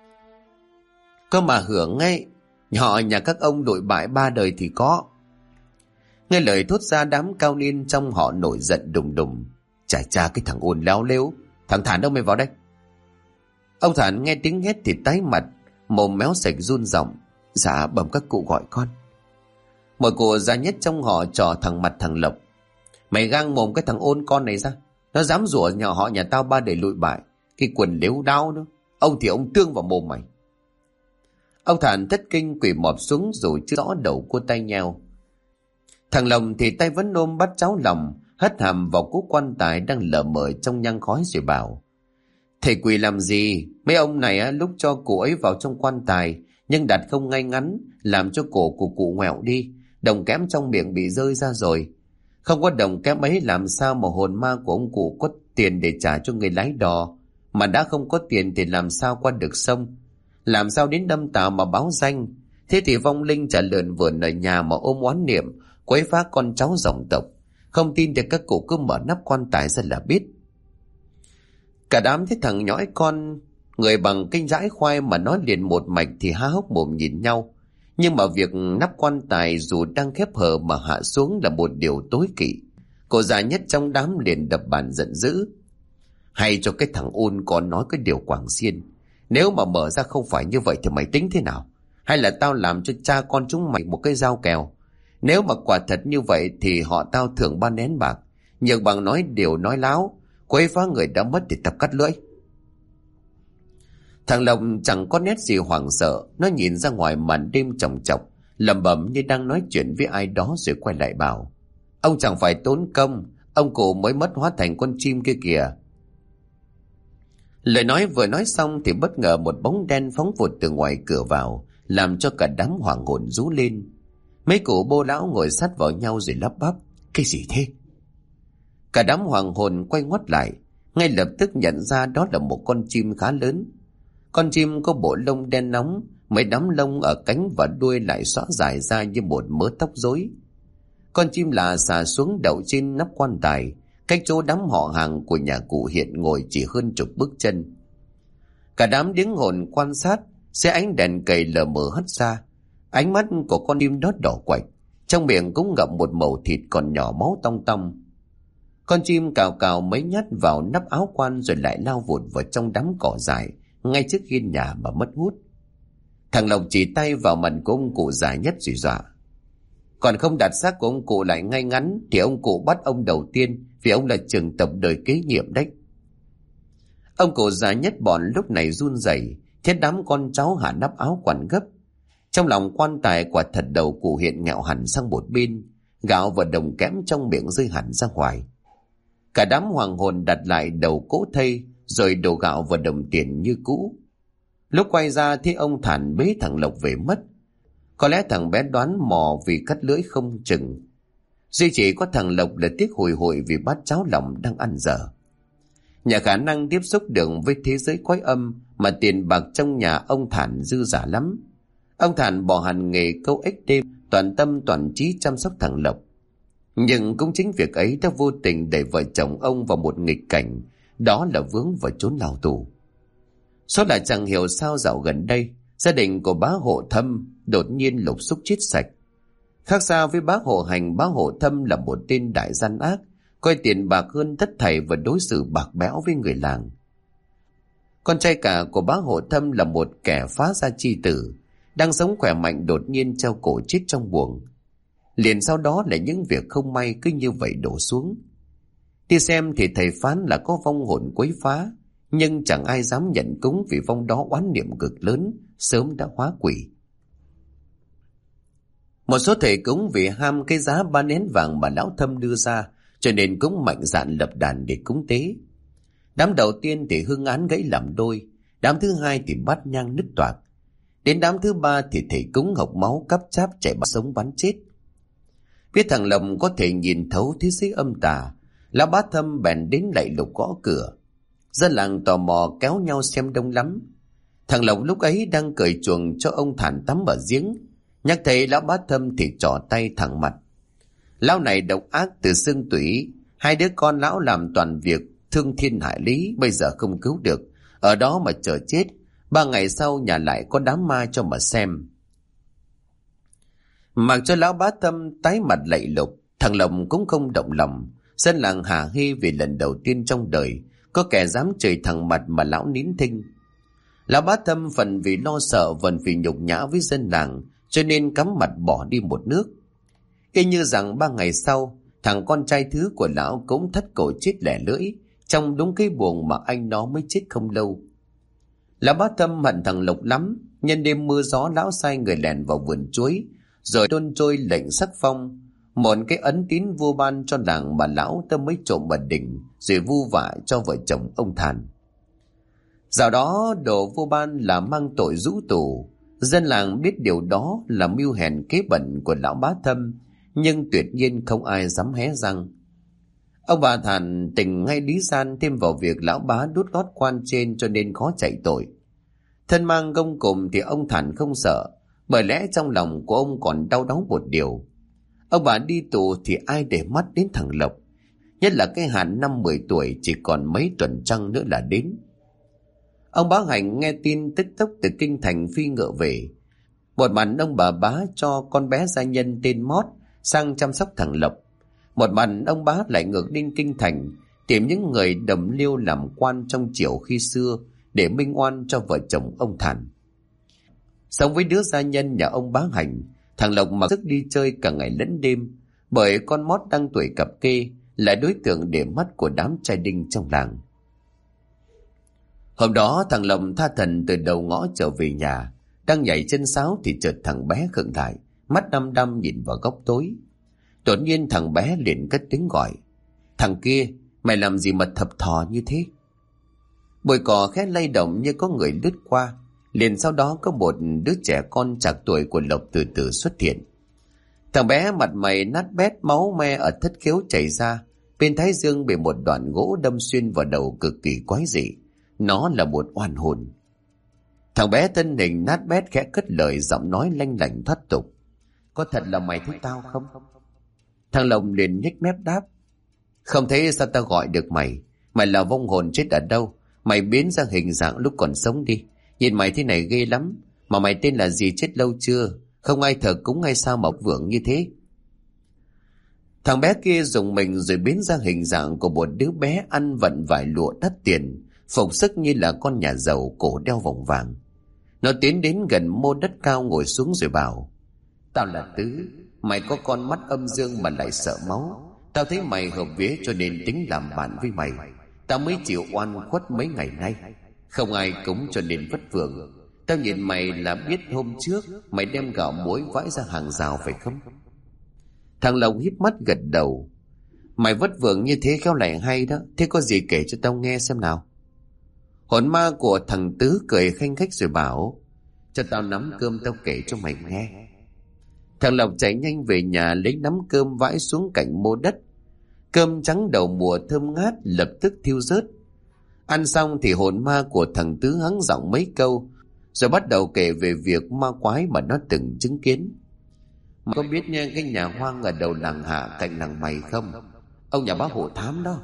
có mà hưởng ấy, họ nhà các ông đội bại 3 đời thì có. Nghe lời thốt ra, đám cao niên trong họ nổi giận đùng đùng: chà cha, cái thằng ôn léo lếu, thằng Thản đâu mày vào đây. Ông Thản nghe tiếng hét thì tái mặt, mồm méo sạch run giọng: dạ bẩm các cụ gọi con. Một cụ già nhất trong họ trò thằng mặt thằng Lộc: mày gang mồm cái thằng ôn con này ra, nó dám rủa nhà họ nhà tao 3 đời lụi bại, cái quần lếu đau nữa, ông thì ông tương vào mồm mày. Ông Thản thất kinh quỳ mọp xuống rồi chưa rõ đầu cô tay nheo. Thằng Lòng thì tay vẫn ôm bát cháo lòng, hất hàm vào cú quan tài đang lờ mờ trong nhang khói rồi bảo: thầy quỳ làm gì? Mấy ông này lúc cho cụ ấy vào trong quan tài nhưng đặt không ngay ngắn, làm cho cổ của cụ ngoẹo đi, đồng kém trong miệng bị rơi ra rồi. Không có đồng kém ấy làm sao mà hồn ma của ông cụ có tiền để trả cho người lái đò, mà đã không có tiền thì làm sao qua được sông, làm sao đến đâm tàu mà báo danh. Thế thì vong linh trả lượn vườn ở nhà mà ôm oán niệm, quấy phá con cháu dòng tộc. Không tin thì các cụ cứ mở nắp quan tài ra là biết. Cả đám thấy thằng nhõi con người bằng kinh dãi khoai mà nói liền một mạch thì há hốc mồm nhìn nhau. Nhưng mà việc nắp quan tài dù đang khép hờ mà hạ xuống là một điều tối kỵ. Cô già nhất trong đám liền đập bàn giận dữ: hay cho cái thằng ôn còn nói cái điều quảng xiên, nếu mà mở ra không phải như vậy thì mày tính thế nào? Hay là tao làm cho cha con chúng mày một cái dao kèo? Nếu mà quả thật như vậy thì họ tao thưởng 3 nén bạc, nhược bằng nói điều nói láo, quấy phá người đã mất thì tập cắt lưỡi. Thằng Lộc chẳng có nét gì hoảng sợ, nó nhìn ra ngoài màn đêm chòng chọc, lẩm bẩm như đang nói chuyện với ai đó rồi quay lại bảo: ông chẳng phải tốn công, ông cụ mới mất hóa thành con chim kia kìa. Lời nói vừa nói xong thì bất ngờ một bóng đen phóng vụt từ ngoài cửa vào, làm cho cả đám hoảng hồn rú lên. Mấy cụ bô lão ngồi sát vào nhau rồi lắp bắp: cái gì thế? Cả đám hoàng hồn quay ngoắt lại, ngay lập tức nhận ra đó là một con chim khá lớn. Con chim có bộ lông đen nóng, mấy đám lông ở cánh và đuôi lại xõa dài ra như một mớ tóc rối. Con chim lạ xà xuống đậu trên nắp quan tài, cách chỗ đám họ hàng của nhà cụ Hiện ngồi chỉ hơn chục bước chân. Cả đám điếng hồn quan sát, xe ánh đèn cầy lờ mờ hắt ra. Ánh mắt của con chim đó đỏ quạch, trong miệng cũng ngậm một mẩu thịt còn nhỏ máu tong tong. Con chim cào cào mấy nhát vào nắp áo quan rồi lại lao vụt vào trong đám cỏ dại ngay trước hiên nhà mà mất hút. Thằng Lộc chỉ tay vào mặt của ông cụ già nhất rồi dọa: còn không đặt xác của ông cụ lại ngay ngắn thì ông cụ bắt ông đầu tiên, vì ông là trưởng tộc đời kế nhiệm đấy. Ông cụ già nhất bọn lúc này run rẩy, thiết đám con cháu hạ nắp áo quan gấp. Trong lòng quan tài quả thật đầu cụ Hiện nghẹo hẳn sang một bên, gạo và đồng kẽm trong miệng rơi hẳn ra ngoài. Cả đám hoàng hồn đặt lại đầu cỗ thây rồi đổ gạo và đồng tiền như cũ. Lúc quay ra thấy ông Thản bế thằng Lộc về mất. Có lẽ thằng bé đoán mò vì cắt lưỡi không chừng. Duy chỉ có thằng Lộc là tiếc hồi hội vì bát cháo lòng đang ăn dở. Nhà khả năng tiếp xúc được với thế giới quái âm, mà tiền bạc trong nhà ông Thản dư giả lắm. Ông Thản bỏ hẳn nghề câu ếch đêm, toàn tâm toàn trí chăm sóc thằng Lộc. Nhưng cũng chính việc ấy đã vô tình đẩy vợ chồng ông vào một nghịch cảnh, đó là vướng vào chốn lao tù. Số là chẳng hiểu sao dạo gần đây, gia đình của bá Hộ Thâm đột nhiên lục xúc chết sạch. Khác xa với bá Hộ Hành, bá Hộ Thâm là một tên đại gian ác, coi tiền bạc hơn tất thảy và đối xử bạc bẽo với người làng. Con trai cả của bá Hộ Thâm là một kẻ phá gia chi tử, đang sống khỏe mạnh đột nhiên treo cổ chết trong buồng. Liền sau đó là những việc không may cứ như vậy đổ xuống. Đi xem thì thầy phán là có vong hồn quấy phá, nhưng chẳng ai dám nhận cúng vì vong đó oán niệm cực lớn, sớm đã hóa quỷ. Một số thầy cúng vì ham cái giá 3 nén vàng mà lão Thâm đưa ra, cho nên cũng mạnh dạn lập đàn để cúng tế. Đám đầu tiên thì hương án gãy làm đôi, đám thứ hai thì bát nhang nứt toạc, đến đám thứ ba thì thầy cúng hộc máu cắp cháp chạy bắt sống bắn chết. Biết thằng Lộc có thể nhìn thấu thế giới âm tà, lão bá Thâm bèn đến lạy lục gõ cửa. Dân làng tò mò kéo nhau xem đông lắm. Thằng Lộc lúc ấy đang cởi chuồng cho ông Thản tắm ở giếng, nhắc thấy lão bá Thâm thì trỏ tay thẳng mặt. Lão này độc ác từ xương tủy, hai đứa con lão làm toàn việc thương thiên hại lý, bây giờ không cứu được, ở đó mà chờ chết. 3 ngày sau nhà lại có đám ma cho mà xem. Mặc cho lão bá Thâm tái mặt lạy lục, thằng Lộc cũng không động lòng. Dân làng hả hê vì lần đầu tiên trong đời có kẻ dám chửi thẳng mặt mà lão nín thinh. Lão bá Thâm phần vì lo sợ, phần vì nhục nhã với dân làng, cho nên cắm mặt bỏ đi một nước. Y như rằng 3 ngày sau, thằng con trai thứ của lão cũng thất cổ chết lẻ lưỡi trong đúng cái buồng mà anh nó mới chết không lâu. Lão bá Thâm hận thằng Lộc lắm, nhân đêm mưa gió lão sai người lèn vào vườn chuối, rồi đôn trôi lệnh sắc phong, một cái ấn tín vua ban cho làng mà lão ta mới trộm bật đỉnh, rồi vu vạ cho vợ chồng ông Thản. Dạo đó đồ vua ban là mang tội rũ tù. Dân làng biết điều đó là mưu hèn kế bẩn của lão bá Thâm, nhưng tuyệt nhiên không ai dám hé răng. Ông bà Thản tình ngay lý gian thêm vào việc lão bá đút lót quan trên, cho nên khó chạy tội. Thân mang gông cùm thì ông Thản không sợ, bởi lẽ trong lòng của ông còn đau đáu một điều. Ông bà đi tù thì ai để mắt đến thằng Lộc, nhất là cái hạn 5-10 tuổi chỉ còn mấy tuần trăng nữa là đến. Ông bá Hành nghe tin tức tốc từ kinh thành phi ngựa về. Một mặt ông bà bá cho con bé gia nhân tên Mót sang chăm sóc thằng Lộc, một mặt ông bá lại ngược lên kinh thành tìm những người đầm liêu làm quan trong triều khi xưa để minh oan cho vợ chồng ông Thản. Sống với đứa gia nhân nhà ông bá Hành, thằng Lộc mặc sức đi chơi cả ngày lẫn đêm, bởi con Mót đang tuổi cập kê, là đối tượng để mắt của đám trai đinh trong làng. Hôm đó thằng Lộc tha thần từ đầu ngõ trở về nhà, đang nhảy chân sáo thì chợt thằng bé khựng lại, mắt đăm đăm nhìn vào góc tối. Đột nhiên thằng bé liền cất tiếng gọi: "Thằng kia, mày làm gì mà thập thò như thế?" Bụi cỏ khẽ lay động như có người lướt qua, liền sau đó có một đứa trẻ con trạc tuổi của Lộc từ từ xuất hiện. Thằng bé mặt mày nát bét, máu me ở thất khiếu chảy ra, bên thái dương bị một đoạn gỗ đâm xuyên vào đầu cực kỳ quái dị. Nó là một oan hồn. Thằng bé thân hình nát bét khẽ cất lời, giọng nói lanh lảnh thoát tục: "Có thật là mày thích tao không?" Thằng Lộc liền nhếch mép đáp: "Không thấy sao tao gọi được mày? Mày là vong hồn chết ở đâu? Mày biến ra hình dạng lúc còn sống đi. Nhìn mày thế này ghê lắm. Mà mày tên là gì, chết lâu chưa? Không ai thờ cúng hay sao mà vượng như thế?" Thằng bé kia dùng mình rồi biến ra hình dạng của một đứa bé ăn vận vải lụa đắt tiền, phục sức như là con nhà giàu, cổ đeo vòng vàng. Nó tiến đến gần mô đất cao ngồi xuống rồi bảo: "Tao là Tứ. Mày có con mắt âm dương mà lại sợ máu. Tao thấy mày hợp vía cho nên tính làm bạn với mày. Tao mới chịu oan khuất mấy ngày nay. Không ai cúng cho nên vất vưởng. Tao nhìn mày là biết hôm trước mày đem gạo muối vãi ra hàng rào phải không?" Thằng Lộc híp mắt gật đầu: "Mày vất vưởng như thế khéo lại hay đó. Thế có gì kể cho tao nghe xem nào." Hồn ma của thằng Tứ cười khanh khách rồi bảo: "Cho tao nắm cơm tao kể cho mày nghe." Thằng Lộc chạy nhanh về nhà lấy nắm cơm vãi xuống cạnh mô đất. Cơm trắng đầu mùa thơm ngát lập tức thiêu rớt. Ăn xong thì hồn ma của thằng Tứ hắng giọng mấy câu, rồi bắt đầu kể về việc ma quái mà nó từng chứng kiến. Mày có biết nha, cái nhà hoang ở đầu làng Hạ cạnh làng mày không? Ông nhà bác hộ thám đó.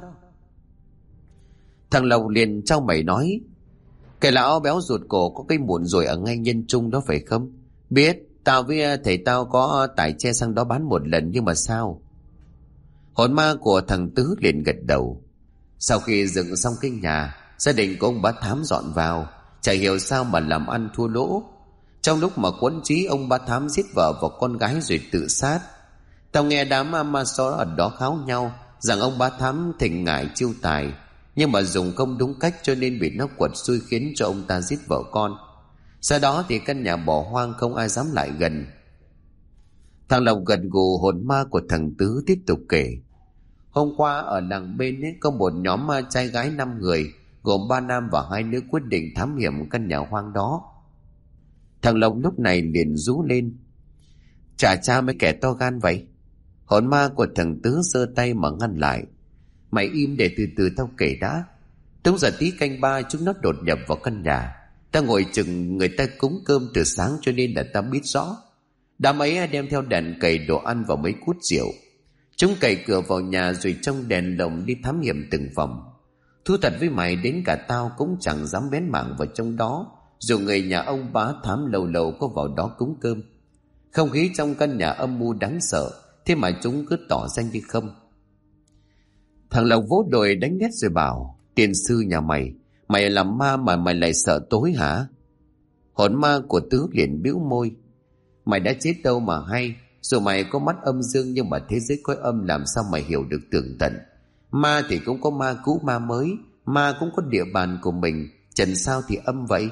Thằng Lộc liền trao mày nói, cái lão béo ruột cổ có cái muộn rồi ở ngay Nhân Trung đó phải không? Biết, tao với thầy tao có tải tre sang đó bán một lần, nhưng mà sao? Hồn ma của thằng Tứ liền gật đầu. Sau khi dựng xong cái nhà, gia đình của ông bá thám dọn vào, chả hiểu sao mà làm ăn thua lỗ. Trong lúc mà quẫn trí, ông bá thám giết vợ và con gái rồi tự sát. Tao nghe đám ma sói ở đó kháo nhau rằng ông bá thám thịnh ngải chiêu tài, nhưng mà dùng không đúng cách cho nên bị nó quật xui khiến cho ông ta giết vợ con. Sau đó thì căn nhà bỏ hoang, không ai dám lại gần. Thằng Lộc gật gù. Hồn ma của thằng Tứ tiếp tục kể. Hôm qua ở làng bên ấy, có một nhóm trai gái 5 người, gồm 3 nam và 2 nữ quyết định thám hiểm căn nhà hoang đó. Thằng Lộc lúc này liền rú lên, chả cha mấy kẻ to gan vậy. Hồn ma của thằng Tứ giơ tay mà ngăn lại. Mày im để từ từ tao kể đã. Đúng giờ tí canh 3 chúng nó đột nhập vào căn nhà. Ta ngồi chừng người ta cúng cơm từ sáng cho nên là ta biết rõ. Đám ấy đem theo đèn cầy, đồ ăn và mấy cút rượu. Chúng cày cửa vào nhà rồi trong đèn lồng đi thám hiểm từng phòng. Thú thật với mày, đến cả tao cũng chẳng dám bén mảng vào trong đó, dù người nhà ông bá thám lâu lâu có vào đó cúng cơm. Không khí trong căn nhà âm mưu đáng sợ, thế mà chúng cứ tỏ ra như không. Thằng Lộc vỗ đùi đánh nét rồi bảo, tiên sư nhà mày, mày làm ma mà mày lại sợ tối hả? Hồn ma của Tứ liền bĩu môi, mày đã chết đâu mà hay. Dù mày có mắt âm dương, nhưng mà thế giới cõi âm làm sao mày hiểu được tường tận. Ma thì cũng có ma cũ ma mới, ma cũng có địa bàn của mình, trần sao thì âm vậy.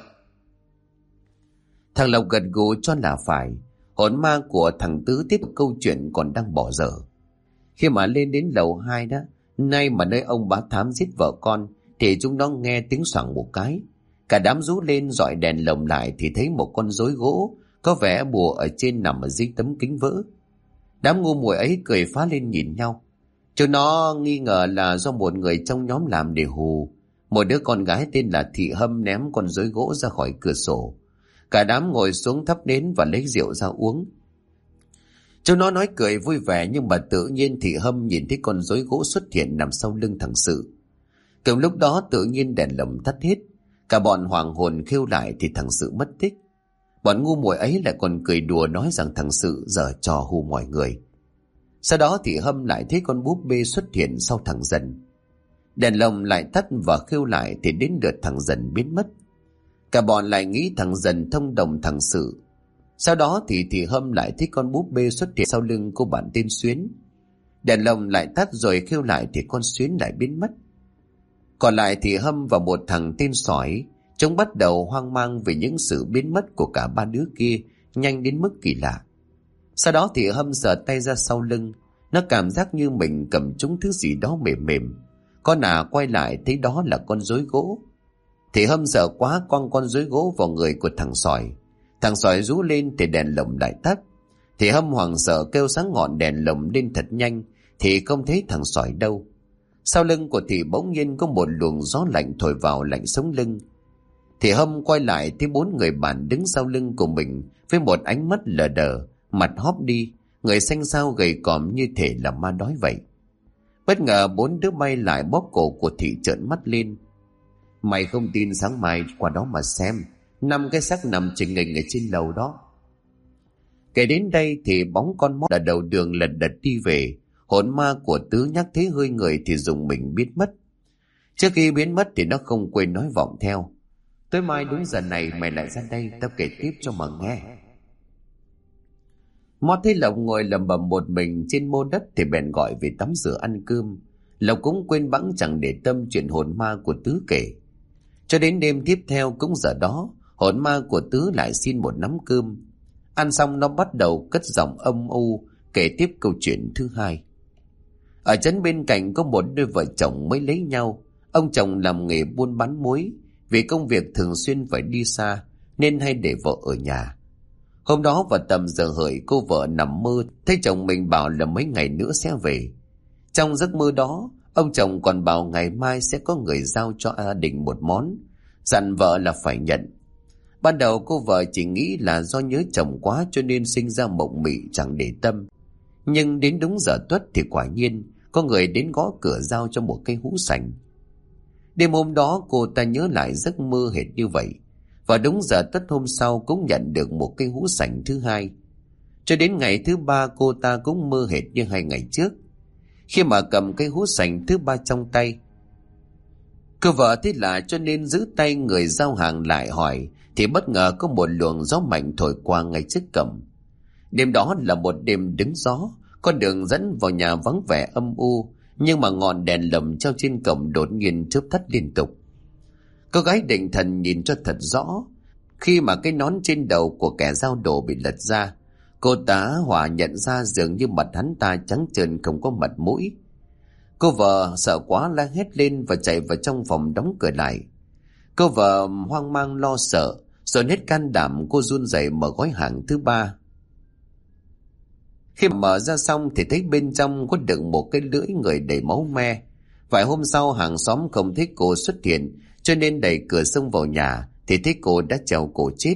Thằng Lộc gật gù cho là phải. Hồn ma của thằng Tứ tiếp câu chuyện còn đang bỏ dở. Khi mà lên đến lầu 2 đó, nay mà nơi ông bá thám giết vợ con, thì chúng nó nghe tiếng xoảng một cái. Cả đám rú lên dọi đèn lồng lại thì thấy một con rối gỗ có vẻ bùa ở trên nằm ở dưới tấm kính vỡ. Đám ngu muội ấy cười phá lên nhìn nhau. Chúng nó nghi ngờ là do một người trong nhóm làm để hù. Một đứa con gái tên là Thị Hâm ném con rối gỗ ra khỏi cửa sổ. Cả đám ngồi xuống thắp nến và lấy rượu ra uống. Chúng nó nói cười vui vẻ, nhưng mà tự nhiên Thị Hâm nhìn thấy con rối gỗ xuất hiện nằm sau lưng thằng Sự. Cùng lúc đó tự nhiên đèn lồng tắt hết. Cả bọn hoàng hồn kêu lại thì thằng Sự mất tích. Bọn ngu muội ấy lại còn cười đùa nói rằng thằng Sự giở trò hù mọi người. Sau đó Thị Hâm lại thấy con búp bê xuất hiện sau thằng Dần. Đèn lồng lại tắt và kêu lại thì đến lượt thằng Dần biến mất. Cả bọn lại nghĩ thằng Dần thông đồng thằng Sự. Sau đó thì Thị Hâm lại thấy con búp bê xuất hiện sau lưng cô bạn tên Xuyến. Đèn lồng lại tắt rồi kêu lại thì con Xuyến lại biến mất. Còn lại Thị Hâm và một thằng tên Sỏi. Chúng bắt đầu hoang mang vì những sự biến mất của cả 3 đứa kia nhanh đến mức kỳ lạ. Sau đó Thị Hâm giở tay ra sau lưng. Nó cảm giác như mình cầm trúng thứ gì đó mềm mềm. Con quay lại thấy đó là con rối gỗ. Thị Hâm sợ quá quăng con rối gỗ vào người của thằng Sỏi. Thằng Sỏi rú lên thì đèn lồng lại tắt. Thị Hâm hoảng sợ kêu sáng ngọn đèn lồng lên thật nhanh thì không thấy thằng Sỏi đâu. Sau lưng của Thị bỗng nhiên có một luồng gió lạnh thổi vào, lạnh sống lưng. Thị Hâm quay lại thấy 4 người bạn đứng sau lưng của mình với một ánh mắt lờ đờ, mặt hóp đi, người xanh xao gầy còm như thể là ma đói vậy. Bất ngờ 4 đứa bay lại bóp cổ của Thị trợn mắt lên. Mày không tin sáng mai qua đó mà xem, 5 cái xác nằm chình nghịch ở trên lầu đó. Kể đến đây thì bóng con mót ở đầu đường lật đật đi về. Hồn ma của Tứ nhắc thấy hơi người thì dùng mình biến mất. Trước khi biến mất thì nó không quên nói vọng theo, tối mai đúng giờ này mày lại ra đây, tao kể tiếp cho mà nghe. Mót thấy Lộc ngồi lầm bầm một mình trên mô đất thì bèn gọi về tắm rửa ăn cơm. Lộc cũng quên bẵng chẳng để tâm chuyện hồn ma của Tứ kể. Cho đến đêm tiếp theo cũng giờ đó, hồn ma của Tứ lại xin một nắm cơm. Ăn xong nó bắt đầu cất giọng âm u kể tiếp câu chuyện thứ hai. Ở trấn bên cạnh có một đôi vợ chồng mới lấy nhau. Ông chồng làm nghề buôn bán muối, vì công việc thường xuyên phải đi xa nên hay để vợ ở nhà. Hôm đó vào tầm giờ hợi, cô vợ nằm mơ thấy chồng mình bảo là mấy ngày nữa sẽ về. Trong giấc mơ đó, Ông chồng còn bảo ngày mai sẽ có người giao cho gia đình một món, dặn vợ là phải nhận. Ban đầu cô vợ chỉ nghĩ là do nhớ chồng quá cho nên sinh ra mộng mị chẳng để tâm. Nhưng đến đúng giờ tuất thì quả nhiên có người đến gõ cửa giao cho một cây hũ sành. Đêm hôm đó cô ta nhớ lại giấc mơ hệt như vậy, và đúng giờ tuất hôm sau cũng nhận được một cây hũ sành thứ hai. Cho đến ngày thứ ba cô ta cũng mơ hệt như 2 ngày trước. Khi mà cầm cây hũ sành thứ ba trong tay, cô vợ thấy lạ cho nên giữ tay người giao hàng lại hỏi, thì bất ngờ có một luồng gió mạnh thổi qua ngay trước cổng. Đêm đó là một đêm đứng gió, con đường dẫn vào nhà vắng vẻ âm u, nhưng mà ngọn đèn lồng treo trên cổng đột nhiên chớp tắt liên tục. Cô gái định thần nhìn cho thật rõ. Khi mà cái nón trên đầu của kẻ giao đồ bị lật ra, cô tá hỏa nhận ra dường như mặt hắn ta trắng trơn không có mặt mũi. Cô vợ sợ quá la hét lên và chạy vào trong phòng đóng cửa lại. Cô vợ hoang mang lo sợ, rồi hết can đảm cô run rẩy mở gói hàng thứ ba. Khi mở ra xong thì thấy bên trong có đựng một cái lưỡi người đầy máu me. Vài hôm sau hàng xóm không thấy cô xuất hiện, cho nên đẩy cửa xông vào nhà thì thấy cô đã treo cổ chết.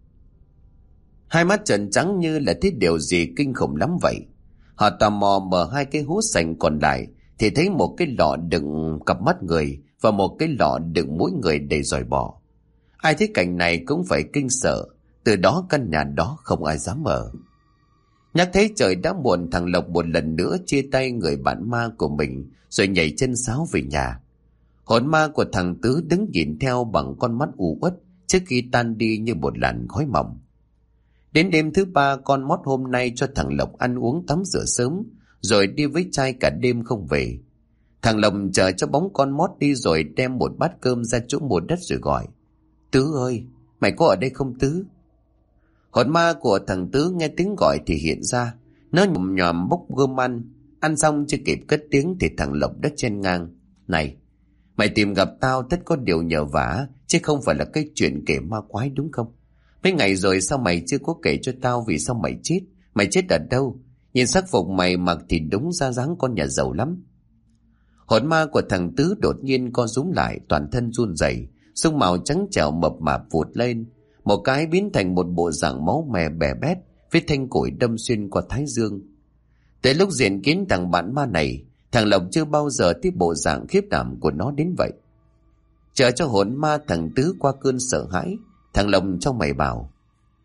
Hai mắt trợn trắng như là thấy điều gì kinh khủng lắm vậy. Họ tò mò mở 2 cái hũ sành còn lại thì thấy một cái lọ đựng cặp mắt người và một cái lọ đựng mũi người đầy giòi bọ. Ai thấy cảnh này cũng phải kinh sợ. Từ đó căn nhà đó không ai dám ở. Nhắc thấy trời đã muộn, thằng Lộc một lần nữa chia tay người bạn ma của mình rồi nhảy chân sáo về nhà. Hồn ma của thằng Tứ đứng nhìn theo bằng con mắt u uất trước khi tan đi như một làn khói mỏng. Đến đêm thứ ba, con mót hôm nay cho thằng Lộc ăn uống tắm rửa sớm rồi đi với trai cả đêm không về. Thằng Lộc chờ cho bóng con mót đi rồi đem một bát cơm ra chỗ một đất rồi gọi: Tứ ơi, mày có ở đây không Tứ? Hồn ma của thằng Tứ nghe tiếng gọi thì hiện ra. Nó nhòm nhòm bốc cơm ăn xong chưa kịp cất tiếng thì thằng Lộc đã chen ngang: Này, mày tìm gặp tao tất có điều nhờ vả, chứ không phải là cái chuyện kể ma quái đúng không? Mấy ngày rồi sao mày chưa có kể cho tao vì sao mày chết? Mày chết ở đâu? Nhìn sắc phục mày mặc thì đúng ra dáng con nhà giàu lắm. Hồn ma của thằng Tứ đột nhiên co rúm lại, toàn thân run rẩy, xương màu trắng trẻo mập mạp vụt lên, một cái biến thành một bộ dạng máu me bè bét, vết thanh củi đâm xuyên qua thái dương. Tới lúc diện kiến thằng bạn ma này, thằng Lộc chưa bao giờ thấy bộ dạng khiếp đảm của nó đến vậy. Chờ cho hồn ma thằng Tứ qua cơn sợ hãi, thằng Lộc trong mày bảo: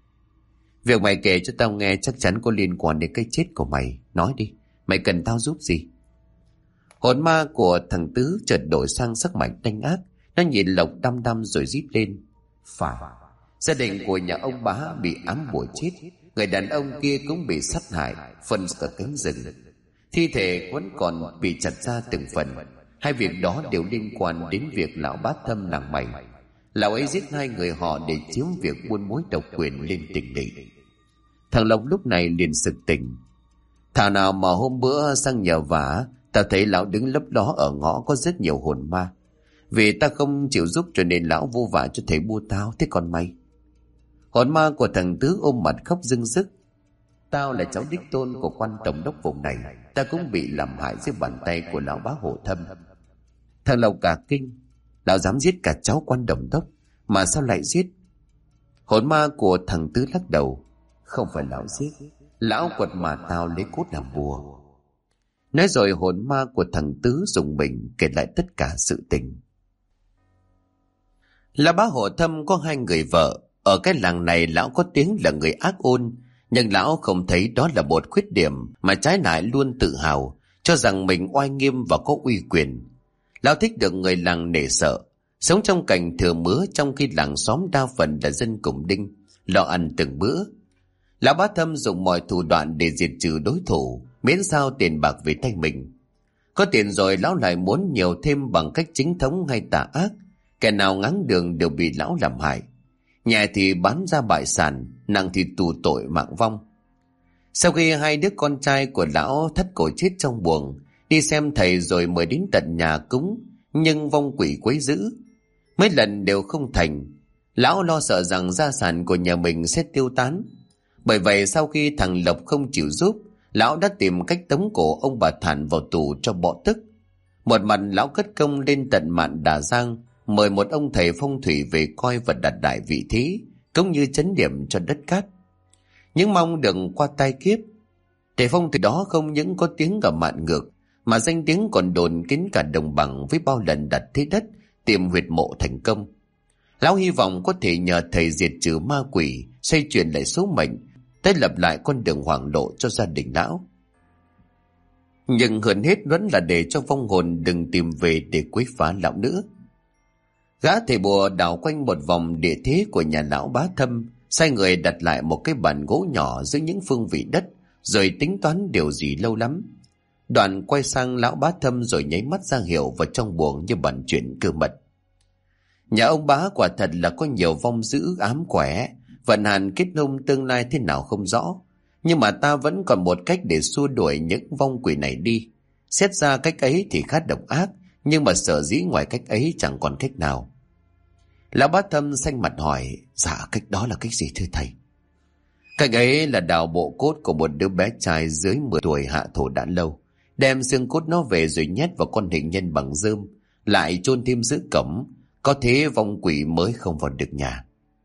Việc mày kể cho tao nghe chắc chắn có liên quan đến cái chết của mày. Nói đi, mày cần tao giúp gì? Hồn ma của thằng Tứ chợt đổi sang sắc mặt đanh ác. Nó nhìn Lộc đăm đăm rồi rít lên: Phải, gia đình của nhà ông Bá bị ám bùa chết. Người đàn ông kia cũng bị sát hại, phân cả cánh rừng. Thi thể vẫn còn bị chặt ra từng phần. Hai việc đó đều liên quan đến việc lão Bá Thâm làng mày. Lão ấy giết 2 người họ để chiếm việc buôn mối độc quyền lên tỉnh lỵ. Thằng Lộc lúc này liền sực tỉnh. Thảo nào mà hôm bữa sang nhờ vả, tao thấy lão đứng lấp ló ở ngõ có rất nhiều hồn ma. Vì ta không chịu giúp cho nên lão vô vạ cho thầy bua tao. Thế còn mày? Hồn ma của thằng Tứ ôm mặt khóc rưng rức: Tao là cháu đích tôn của quan tổng đốc vùng này, ta cũng bị làm hại dưới bàn tay của lão Bá Hổ Thâm. Thằng Lộc cả kinh: Lão dám giết cả cháu quan tổng đốc, mà sao lại giết? Hồn ma của thằng Tứ lắc đầu: Không phải lão giết, lão quật mà tao lấy cốt làm bùa. Nói rồi hồn ma của thằng Tứ dùng mình kể lại tất cả sự tình. Là Bá Hổ Thâm có 2 người vợ. Ở cái làng này lão có tiếng là người ác ôn, nhưng lão không thấy đó là một khuyết điểm, mà trái lại luôn tự hào, cho rằng mình oai nghiêm và có uy quyền. Lão thích được người làng nể sợ, sống trong cảnh thừa mứa trong khi làng xóm đa phần là dân cùng đinh, lo ăn từng bữa. Lão Bá Thâm dùng mọi thủ đoạn để diệt trừ đối thủ, miễn sao tiền bạc về tay mình. Có tiền rồi lão lại muốn nhiều thêm bằng cách chính thống hay tà ác, kẻ nào ngáng đường đều bị lão làm hại. Nhẹ thì bán ra bại sản, nặng thì tù tội mạng vong. Sau khi 2 đứa con trai của lão thất cổ chết trong buồng, đi xem thầy rồi mới đến tận nhà cúng, nhưng vong quỷ quấy dữ. Mấy lần đều không thành. Lão lo sợ rằng gia sản của nhà mình sẽ tiêu tán. Bởi vậy sau khi thằng Lộc không chịu giúp, lão đã tìm cách tống cổ ông bà Thản vào tù cho bỏ tức. Một mặt lão cất công lên tận Mạn Đà Giang, mời một ông thầy phong thủy về coi và đặt đại vị thí, cũng như chấn điểm cho đất cát. Nhưng mong đừng qua tai kiếp. Thầy phong thủy đó không những có tiếng ở Mạn Ngược, mà danh tiếng còn đồn kín cả đồng bằng với bao lần đặt thế đất, tìm huyệt mộ thành công. Lão hy vọng có thể nhờ thầy diệt trừ ma quỷ, xoay chuyển lại số mệnh, tái lập lại con đường hoàng lộ cho gia đình lão. Nhưng hơn hết vẫn là để cho vong hồn đừng tìm về để quấy phá lão nữa. Gã thầy bùa đảo quanh một vòng địa thế của nhà lão Bá Thâm, sai người đặt lại một cái bàn gỗ nhỏ dưới những phương vị đất, rồi tính toán điều gì lâu lắm. Đoạn quay sang lão Bá Thâm rồi nháy mắt ra hiệu vào trong buồng như bàn chuyện cơ mật. Nhà ông Bá quả thật là có nhiều vong dữ ám quẻ, vận hạn kết hôn tương lai thế nào không rõ. Nhưng mà ta vẫn còn một cách để xua đuổi những vong quỷ này đi. Xét ra cách ấy thì khá độc ác, nhưng mà sở dĩ ngoài cách ấy chẳng còn cách nào. Lão Bá Thâm xanh mặt hỏi, dạ cách đó là cách gì thưa thầy? Cách ấy là đào bộ cốt của một đứa bé trai dưới 10 tuổi hạ thổ đã lâu, đem xương cốt nó về rồi nhét vào con hình nhân bằng rơm, lại chôn thêm giữa cổng, có thế vong quỷ mới không vào được nhà.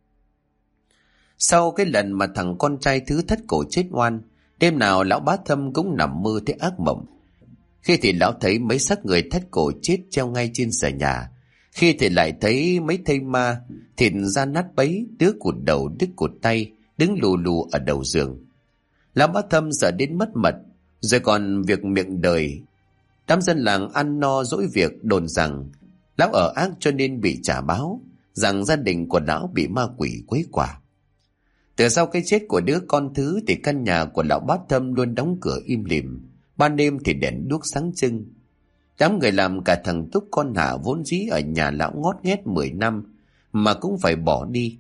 Sau cái lần mà thằng con trai thứ thất cổ chết oan, đêm nào lão Bá Thâm cũng nằm mơ thấy ác mộng. Khi thì lão thấy mấy xác người thất cổ chết treo ngay trên xà nhà, khi thì lại thấy mấy thây ma, thịt da nát bấy, đứa cụt đầu đứt cụt tay, đứng lù lù ở đầu giường. Lão Bá Thâm sợ đến mất mật, rồi còn việc miệng đời. Đám dân làng ăn no dỗi việc đồn rằng lão ở ác cho nên bị trả báo, rằng gia đình của lão bị ma quỷ quấy quả. Từ sau cái chết của đứa con thứ thì căn nhà của lão Bá Thâm luôn đóng cửa im lìm, ban đêm thì đèn đuốc sáng trưng. Đám người làm cả thằng Túc con Hạ vốn dĩ ở nhà lão ngót nghét 10 năm mà cũng phải bỏ đi.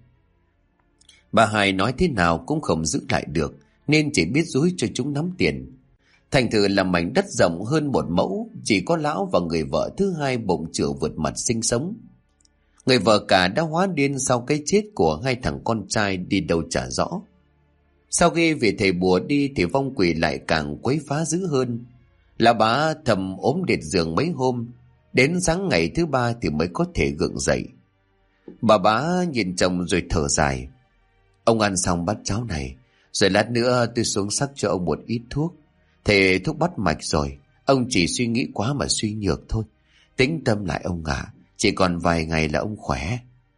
Bà Hai nói thế nào cũng không giữ lại được, nên chỉ biết dúi cho chúng nắm tiền. Thành thử là mảnh đất rộng hơn 1 mẫu, chỉ có lão và người vợ thứ hai bụng chửa vượt mặt sinh sống. Người vợ cả đã hóa điên sau cái chết của 2 thằng con trai đi đâu chả rõ. Sau khi vị thầy bùa đi thì vong quỷ lại càng quấy phá dữ hơn. Lão Bá Thâm ốm liệt giường mấy hôm, đến sáng ngày thứ 3 thì mới có thể gượng dậy. Bà Bá nhìn chồng rồi thở dài. Ông ăn xong bát cháo này, rồi lát nữa tôi xuống sắc cho ông một ít thuốc. Thầy thuốc bắt mạch rồi, ông chỉ suy nghĩ quá mà suy nhược thôi. Tĩnh tâm lại ông ạ, chỉ còn vài ngày là ông khỏe.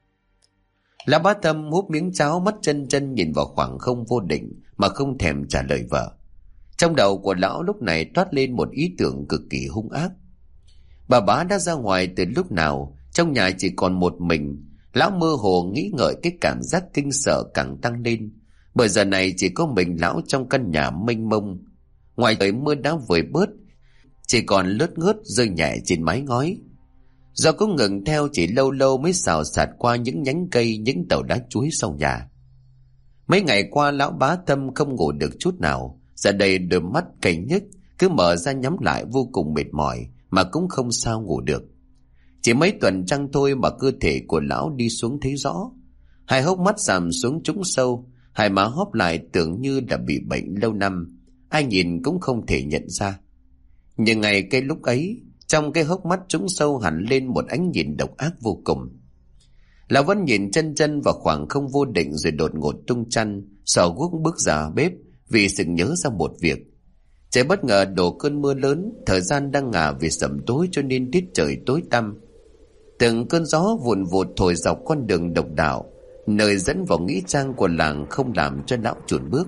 Lão Bá Thâm húp miếng cháo, mắt chân chân nhìn vào khoảng không vô định mà không thèm trả lời vợ. Trong đầu của lão lúc này toát lên một ý tưởng cực kỳ hung ác. Bà Bá đã ra ngoài từ lúc nào, trong nhà chỉ còn một mình. Lão mơ hồ nghĩ ngợi, cái cảm giác kinh sợ càng tăng lên, bởi giờ này chỉ có mình lão trong căn nhà mênh mông. Ngoài trời mưa đã vơi bớt, chỉ còn lướt ngớt rơi nhẹ trên mái ngói. Gió cũng ngừng theo, chỉ lâu lâu mới xào xạc qua những nhánh cây, những tàu đá chuối sau nhà. Mấy ngày qua lão Bá Thâm không ngủ được chút nào, giờ đây đôi mắt cay nhức, cứ mở ra nhắm lại vô cùng mệt mỏi mà cũng không sao ngủ được. Chỉ mấy tuần trăng thôi mà cơ thể của lão đi xuống thấy rõ. 2 hốc mắt giảm xuống trũng sâu, 2 má hóp lại tưởng như đã bị bệnh lâu năm, ai nhìn cũng không thể nhận ra. Nhưng ngày cái lúc ấy, trong cái hốc mắt trũng sâu hẳn lên một ánh nhìn độc ác vô cùng. Lão vẫn nhìn chân chân vào khoảng không vô định, rồi đột ngột tung chăn, xỏ guốc bước ra bếp vì sực nhớ ra một việc. Trời bất ngờ đổ cơn mưa lớn, thời gian đang ngả về sẩm tối cho nên tiết trời tối tăm. Từng cơn gió vùn vụt thổi dọc con đường độc đạo, nơi dẫn vào nghĩa trang của làng, không làm cho lão chùn bước.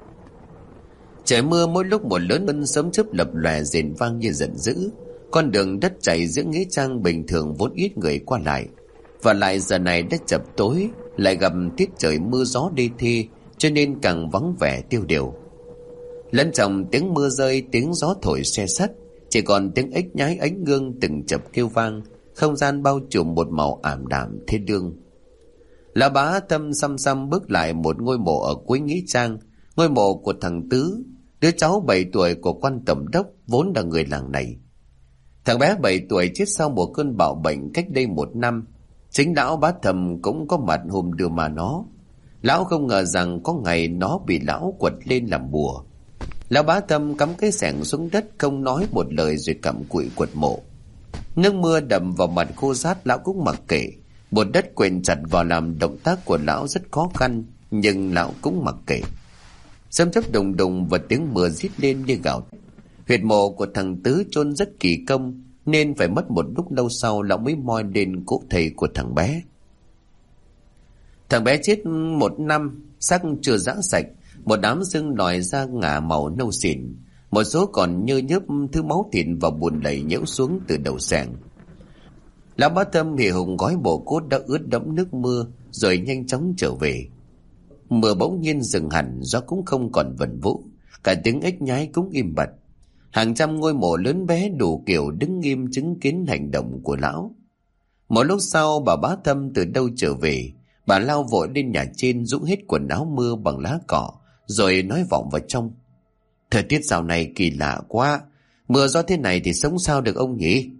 Trời mưa mỗi lúc một lớn hơn, sấm chớp lập lòe rền vang như giận dữ. Con đường đất chảy giữa nghĩa trang bình thường vốn ít người qua lại, và lại giờ này đã chập tối, lại gặp tiết trời mưa gió đê thê, cho nên càng vắng vẻ tiêu điều. Lẫn trong tiếng mưa rơi, tiếng gió thổi xe sắt, chỉ còn tiếng ếch nhái ánh gương từng chập kêu vang. Không gian bao trùm một màu ảm đạm thế đương. Lão Bá Thâm xăm xăm bước lại một ngôi mộ ở cuối nghĩa trang, ngôi mộ của thằng Tứ, đứa cháu 7 tuổi của quan tổng đốc, vốn là người làng này. Thằng bé 7 tuổi chết sau một cơn bạo bệnh cách đây 1 năm. Chính lão Bá Thâm cũng có mặt hôm đưa mà nó. Lão không ngờ rằng có ngày nó bị lão quật lên làm bùa. Lão Bá Thâm cắm cái xẻng xuống đất, không nói một lời rồi cặm cụi quật mộ. Nước mưa đầm vào mặt khô rát lão cũng mặc kệ. Bùn đất quện chặt vào làm động tác của lão rất khó khăn, nhưng lão cũng mặc kệ. Sấm chớp đùng đùng và tiếng mưa rít lên như gào. Huyệt mộ của thằng Tứ chôn rất kỳ công, nên phải mất một lúc lâu sau lão mới moi lên cỗ thầy của thằng bé. Thằng bé chết 1 năm, xác chưa giã sạch, một đám xương lòi ra ngả màu nâu xỉn, một số còn nhơ nhớp thứ máu thịt và bùn lầy nhễu xuống từ đầu xẻng. Lão Bá Tâm hì hùng gói bộ cốt đã ướt đẫm nước mưa rồi nhanh chóng trở về. Mưa bỗng nhiên dừng hẳn, gió cũng không còn vần vũ, cả tiếng ếch nhái cũng im bặt. Hàng trăm ngôi mộ lớn bé đủ kiểu đứng nghiêm chứng kiến hành động của lão. Một lúc sau bà Bá Tâm từ đâu trở về, bà lao vội lên nhà trên rũ hết quần áo mưa bằng lá cỏ, rồi nói vọng vào trong: "Thời tiết dạo này kỳ lạ quá, mưa gió thế này thì sống sao được ông nhỉ?"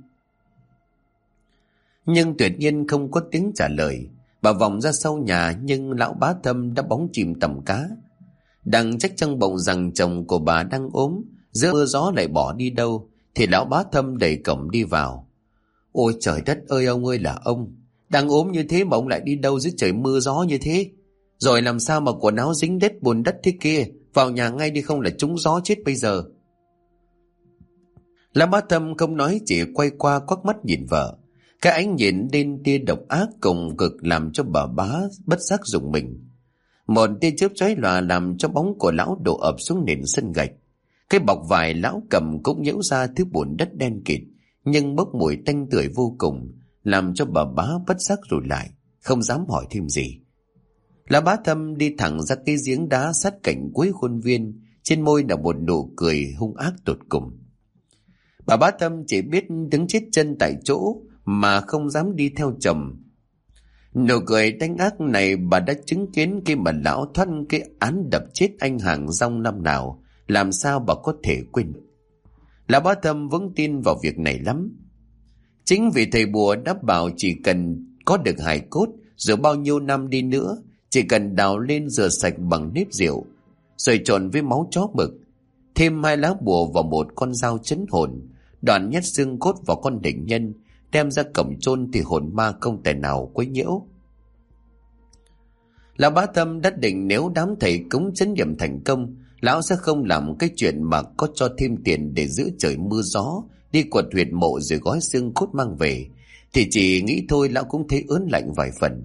Nhưng tuyệt nhiên không có tiếng trả lời. Bà vòng ra sau nhà, nhưng lão Bá Tâm đã bóng chìm tầm cá. Đang trách trong bụng rằng chồng của bà đang ốm, giữa mưa gió lại bỏ đi đâu, thì lão Bá Tâm đẩy cổng đi vào. "Ôi trời đất ơi, ông ơi là ông! Đang ốm như thế mà ông lại đi đâu dưới trời mưa gió như thế? Rồi làm sao mà quần áo dính đất bùn đất thế kia? Vào nhà ngay đi, không là trúng gió chết bây giờ." Lão Bá Tâm không nói, chỉ quay qua quắc mắt nhìn vợ. Cái ánh nhìn lên tia độc ác cùng cực làm cho bà Bá bất giác rùng mình. Một tia chớp chói lòa làm cho bóng của lão đổ ập xuống nền sân gạch. Cái bọc vải lão cầm cũng nhễu ra thứ bùn đất đen kịt, nhưng bốc mùi tanh tưởi vô cùng, làm cho bà Bá bất giác lùi lại, không dám hỏi thêm gì. Lão Bá Tâm đi thẳng ra cái giếng đá sát cạnh cuối khuôn viên, trên môi là một nụ cười hung ác tột cùng. Bà Bá Tâm chỉ biết đứng chết chân tại chỗ mà không dám đi theo chồng. Nụ cười đánh ác này bà đã chứng kiến khi mà lão thoát cái án đập chết anh Hàng Rong năm nào, làm sao bà có thể quên. Lão Bá Tâm vững tin vào việc này lắm. Chính vì thầy bùa đã bảo chỉ cần có được hài cốt, rồi bao nhiêu năm đi nữa, chỉ cần đào lên rửa sạch bằng nếp rượu, rồi trộn với máu chó mực, thêm 2 lá bùa vào một con dao chấn hồn, đoạn nhét xương cốt vào con đỉnh nhân, đem ra cổng chôn thì hồn ma không thể nào quấy nhiễu. Lão Bá Tâm đã định nếu đám thầy cúng chấn nghiệm thành công, lão sẽ không làm cái chuyện mà có cho thêm tiền để giữ trời mưa gió, đi quật huyệt mộ rồi gói xương cốt mang về, thì chỉ nghĩ thôi lão cũng thấy ớn lạnh vài phần.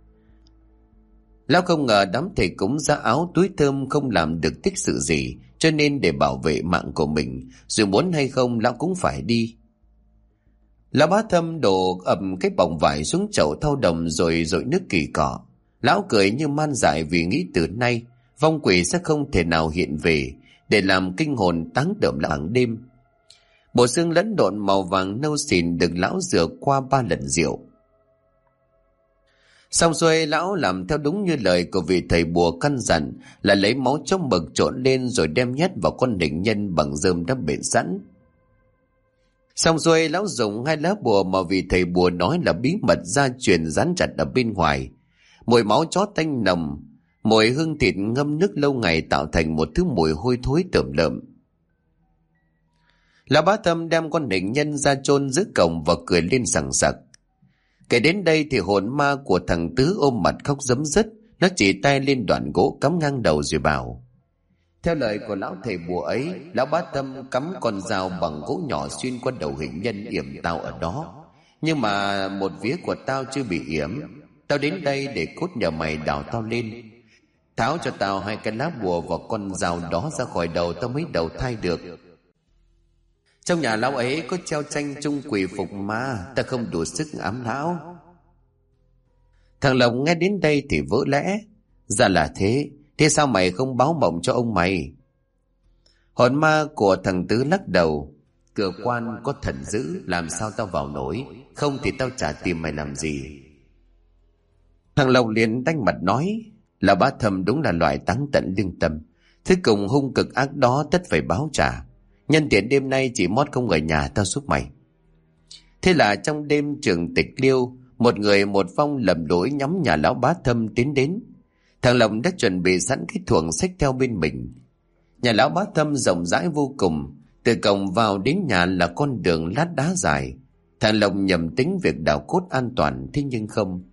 Lão không ngờ đám thầy cúng giá áo túi thơm không làm được tích sự gì, cho nên để bảo vệ mạng của mình, dù muốn hay không lão cũng phải đi. Lão Bá Tâm đổ ầm cái bọng vải xuống chậu thau đồng rồi dội nước kỳ cọ. Lão cười như man dại vì nghĩ từ nay vong quỷ sẽ không thể nào hiện về để làm kinh hồn táng đượm lão hàng đêm. Bộ xương lẫn độn màu vàng nâu xỉn được lão rửa qua 3 lần rượu. Xong xuôi, lão làm theo đúng như lời của vị thầy bùa căn dặn, là lấy máu chó mực trộn lên rồi đem nhét vào con đỉnh nhân bằng rơm đã bện sẵn. Xong xuôi, lão dùng 2 lá bùa mà vị thầy bùa nói là bí mật gia truyền dán chặt ở bên ngoài. Mùi máu chó tanh nồng, mùi hương thịt ngâm nước lâu ngày tạo thành một thứ mùi hôi thối tởm lợm. Lão Bá Tâm đem con đỉnh nhân ra chôn giữa cổng và cười lên sằng sặc. Kể đến đây thì hồn ma của thằng Tứ ôm mặt khóc rấm rứt, nó chỉ tay lên đoạn gỗ cắm ngang đầu rồi bảo: "Theo lời của lão thầy bùa ấy, lão Bá Tâm cắm con dao bằng gỗ nhỏ xuyên qua đầu hình nhân yểm tao ở đó. Nhưng mà một vía của tao chưa bị yểm. Tao đến đây để cốt nhờ mày đào tao lên. Tháo cho tao 2 cái lá bùa vào con dao đó ra khỏi đầu tao mới đầu thai được. Trong nhà lão ấy có treo tranh chung quỷ phục ma, ta không đủ sức ám lão." Thằng Lộc nghe đến đây thì vỡ lẽ: "Ra là thế, thế sao mày không báo mộng cho ông mày?" Hồn ma của thằng Tứ lắc đầu: "Cửa quan có thần giữ, làm sao tao vào nổi, không thì tao chả tìm mày làm gì." Thằng Lộc liền đanh mặt nói: "Lão Bá Thầm đúng là loại táng tận lương tâm, thứ cùng hung cực ác đó tất phải báo trả. Nhân tiện đêm nay chỉ mót không ở nhà, tao giúp mày." Thế là trong đêm trường tịch liêu, một người một vong lầm lỗi nhắm nhà lão Bá Thâm tiến đến. Thằng Lộc đã chuẩn bị sẵn cái thuồng xách theo bên mình. Nhà lão Bá Thâm rộng rãi vô cùng, từ cổng vào đến nhà là con đường lát đá dài. Thằng Lộc nhầm tính việc đào cốt an toàn, thế nhưng không.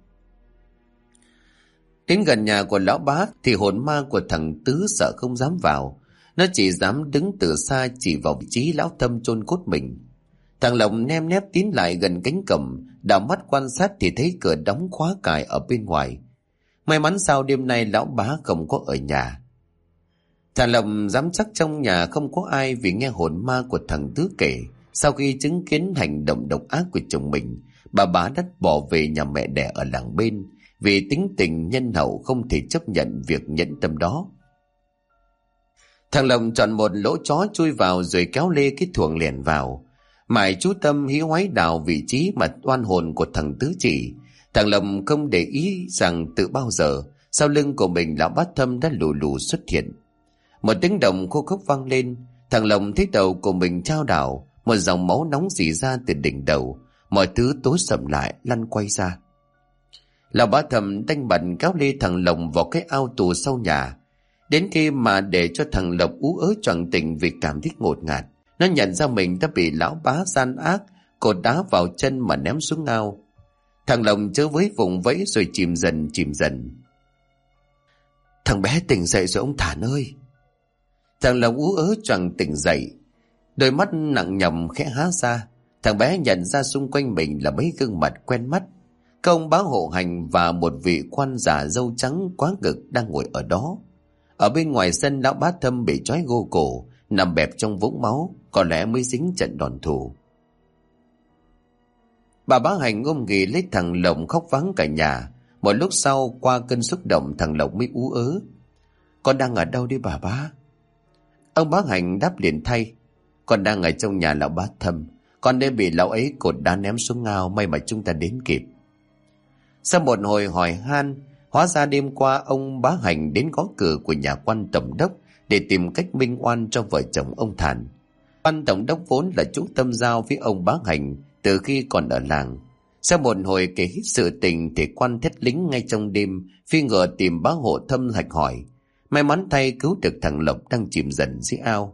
Đến gần nhà của lão bá thì hồn ma của thằng Tứ sợ không dám vào. Nó chỉ dám đứng từ xa chỉ vào vị trí lão Thâm chôn cốt mình. Thằng Lộc nem nép tiến lại gần cánh cổng, đảo mắt quan sát thì thấy cửa đóng khóa cài ở bên ngoài. May mắn sao đêm nay lão bá không có ở nhà. Thằng Lộc dám chắc trong nhà không có ai, vì nghe hồn ma của thằng Tứ kể, sau khi chứng kiến hành động độc ác của chồng mình, bà bá đã bỏ về nhà mẹ đẻ ở làng bên, vì tính tình nhân hậu không thể chấp nhận việc nhẫn tâm đó. Thằng Lộc chọn một lỗ chó chui vào rồi kéo lê cái thuồng liền vào. Mãi chú tâm hí hoáy đào vị trí mà oan hồn của thằng Tứ chỉ. Thằng Lộc không để ý rằng từ bao giờ sau lưng của mình lão bá Thâm đã lù lù xuất hiện. Một tiếng động khô khốc vang lên. Thằng Lộc thấy đầu của mình chao đảo, một dòng máu nóng rỉ ra từ đỉnh đầu. Mọi thứ tối sầm lại, lăn quay ra. Lão bá Thâm đanh bẩn kéo lê thằng Lộc vào cái ao tù sau nhà. Đến khi mà để cho thằng Lộc ú ớ choàng tỉnh vì cảm thấy ngột ngạt, nó nhận ra mình đã bị lão bá gian ác cột đá vào chân mà ném xuống ao. Thằng Lộc chớ với vùng vẫy rồi chìm dần. Thằng bé tỉnh dậy rồi ông Thản ơi. Thằng Lộc ú ớ choàng tỉnh dậy, đôi mắt nặng nhầm khẽ há ra. Thằng bé nhận ra xung quanh mình là mấy gương mặt quen mắt. Các ông bá hộ hành và một vị quan già râu trắng quá ngực đang ngồi ở đó. Ở bên ngoài sân, lão bá Thâm bị trói gô cổ, nằm bẹp trong vũng máu, có lẽ mới dính trận đòn thù. Bà bá Hành ôm ghì lấy thằng Lộc khóc vắng cả nhà. Một lúc sau, qua cơn xúc động, thằng Lộc mới ú ớ. Con đang ở đâu đi bà bá? Ông bá Hành đáp liền thay. Con đang ở trong nhà lão bá Thâm. Con đã bị lão ấy cột đá ném xuống ao, may mà chúng ta đến kịp. Sau một hồi hỏi han, hóa ra đêm qua ông bá Hành đến gõ cửa của nhà quan tổng đốc để tìm cách minh oan cho vợ chồng ông Thản. Quan tổng đốc vốn là chủ tâm giao với ông bá Hành từ khi còn ở làng. Sau một hồi kể hết sự tình thì quan thét lính ngay trong đêm phi ngựa tìm bá hộ Thâm hạch hỏi. May mắn thay cứu được thằng Lộc đang chìm dần dưới ao.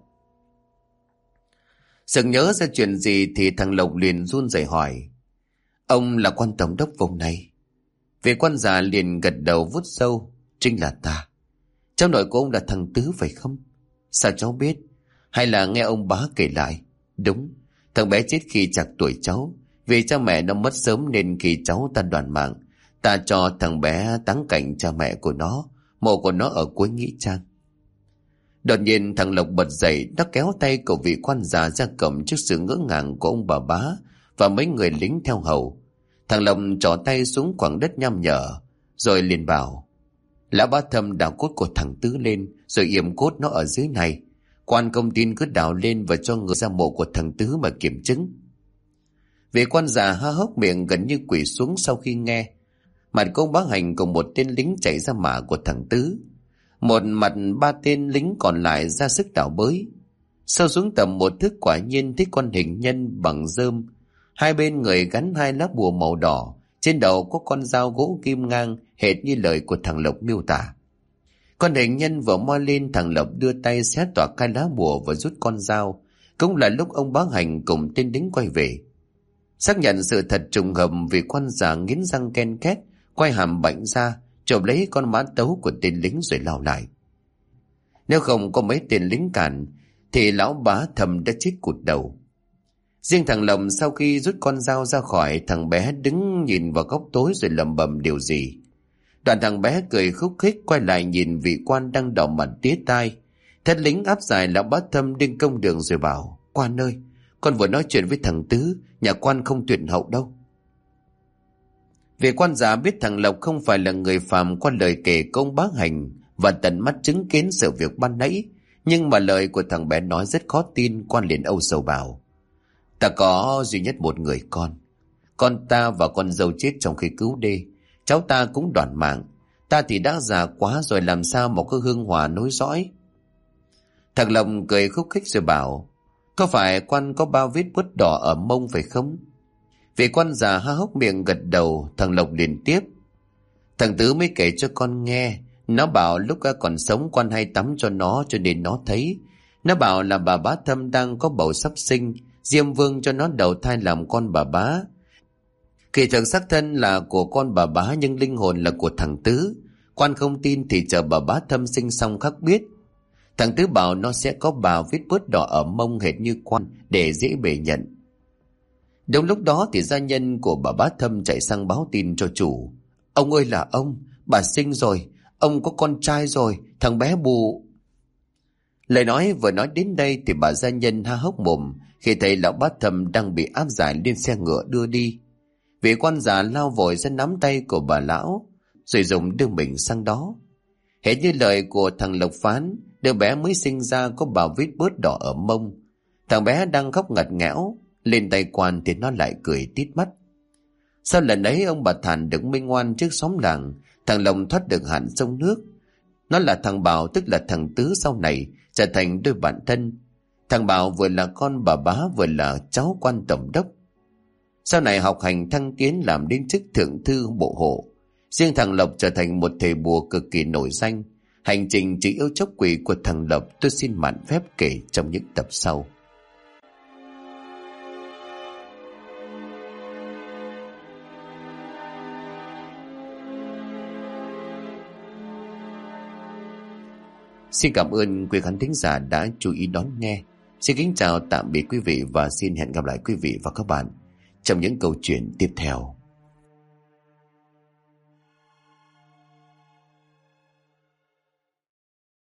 Sực nhớ ra chuyện gì thì thằng Lộc liền run rẩy hỏi. Ông là quan tổng đốc vùng này? Vị quan già liền gật đầu vuốt râu. Chính là ta. Cháu nội của ông là thằng Tứ phải không? Sao cháu biết? Hay là nghe ông bá kể lại? Đúng, thằng bé chết khi chạc tuổi cháu. Vì cha mẹ nó mất sớm nên khi cháu ta đoàn mạng, ta cho thằng bé táng cảnh cha mẹ của nó. Mộ của nó ở cuối nghĩa trang. Đột nhiên thằng Lộc bật dậy, nó kéo tay của vị quan già ra cổng trước sự ngỡ ngàng của ông bà bá và mấy người lính theo hầu. Thằng Lộc trỏ tay xuống khoảng đất nham nhở, rồi liền bảo. Lão bá Thâm đào cốt của thằng Tứ lên, rồi yểm cốt nó ở dưới này. Quan công tin cứ đào lên và cho người ra mộ của thằng Tứ mà kiểm chứng. Vị quan già há hốc miệng gần như quỳ xuống sau khi nghe. Mặt của ông bá Hành cùng một tên lính chạy ra mả của thằng Tứ. Một mặt ba tên lính còn lại ra sức đào bới. Sâu xuống tầm một thước quả nhiên thấy con hình nhân bằng rơm. Hai bên người gắn hai lá bùa màu đỏ. Trên đầu có con dao gỗ kim ngang hệt như lời của thằng Lộc miêu tả. Con hình nhân vừa moi lên, thằng Lộc đưa tay xé toạc hai lá bùa và rút con dao. Cũng là lúc ông bá Hành cùng tên lính quay về. Xác nhận sự thật trùng hợp vì quan già nghiến răng ken két, quay hàm bệnh ra, chộp lấy con mã tấu của tên lính rồi lao lại. Nếu không có mấy tên lính cản thì lão bá Thâm đã chết cụt đầu. Riêng thằng Lộc sau khi rút con dao ra khỏi, thằng bé đứng nhìn vào góc tối rồi lẩm bẩm điều gì. Đoạn thằng bé cười khúc khích quay lại nhìn vị quan đang đỏ mặt tía tai. Thét lính áp giải lão bá Thâm đến công đường rồi bảo. Quan ơi, con vừa nói chuyện với thằng Tứ, nhà quan không tuyệt hậu đâu. Vị quan già biết thằng Lộc không phải là người phàm qua lời kể của ông bá Hành và tận mắt chứng kiến sự việc ban nãy, nhưng mà lời của thằng bé nói rất khó tin. Quan liền âu sầu bảo. Ta có duy nhất một người con ta và con dâu chết trong khi cứu đê. Cháu ta cũng đoản mạng. Ta thì đã già quá rồi, làm sao mà có hương hòa nối dõi. Thằng Lộc cười khúc khích rồi bảo. Có phải quan có bao vết bút đỏ ở mông phải không? Vị quan già há hốc miệng gật đầu. Thằng Lộc liền tiếp. Thằng Tứ mới kể cho con nghe. Nó bảo lúc còn sống quan hay tắm cho nó, cho nên nó thấy. Nó bảo là bà Bá Thâm đang có bầu sắp sinh, Diêm Vương cho nó đầu thai làm con bà Bá. Kỳ thực xác thân là của con bà Bá nhưng linh hồn là của thằng Tứ. Quan không tin thì chờ bà Bá Thâm sinh xong khắc biết. Thằng Tứ bảo nó sẽ có bà vết bớt đỏ ở mông hệt như quan để dễ bề nhận. Đúng lúc đó thì gia nhân của bà Bá Thâm chạy sang báo tin cho chủ. Ông ơi là ông, bà sinh rồi, ông có con trai rồi, thằng bé Bù. Lời nói vừa nói đến đây thì bà gia nhân há hốc mồm khi thấy lão Bá Thâm đang bị áp giải lên xe ngựa đưa đi. Vị quan già lao vội ra nắm tay của bà lão rồi dùng đưa mình sang đó. Hễ như lời của thằng Lộc phán, đứa bé mới sinh ra có bà vết bớt đỏ ở mông. Thằng bé đang khóc ngặt nghẽo, lên tay quan thì nó lại cười tít mắt. Sau lần ấy ông bà Thản được minh oan trước xóm làng, thằng Lộc thoát được hạn sông nước. Nó là thằng Bảo, tức là thằng Tứ sau này trở thành đôi bạn thân. Thằng Bảo vừa là con bà Bá vừa là cháu quan tổng đốc. Sau này học hành thăng tiến làm đến chức thượng thư bộ hộ. Riêng thằng Lộc trở thành một thầy bùa cực kỳ nổi danh. Hành trình chỉ yêu chốc quỷ của thằng Lộc tôi xin mạn phép kể trong những tập sau. Xin cảm ơn quý khán thính giả đã chú ý đón nghe. Xin kính chào tạm biệt quý vị và xin hẹn gặp lại quý vị và các bạn trong những câu chuyện tiếp theo.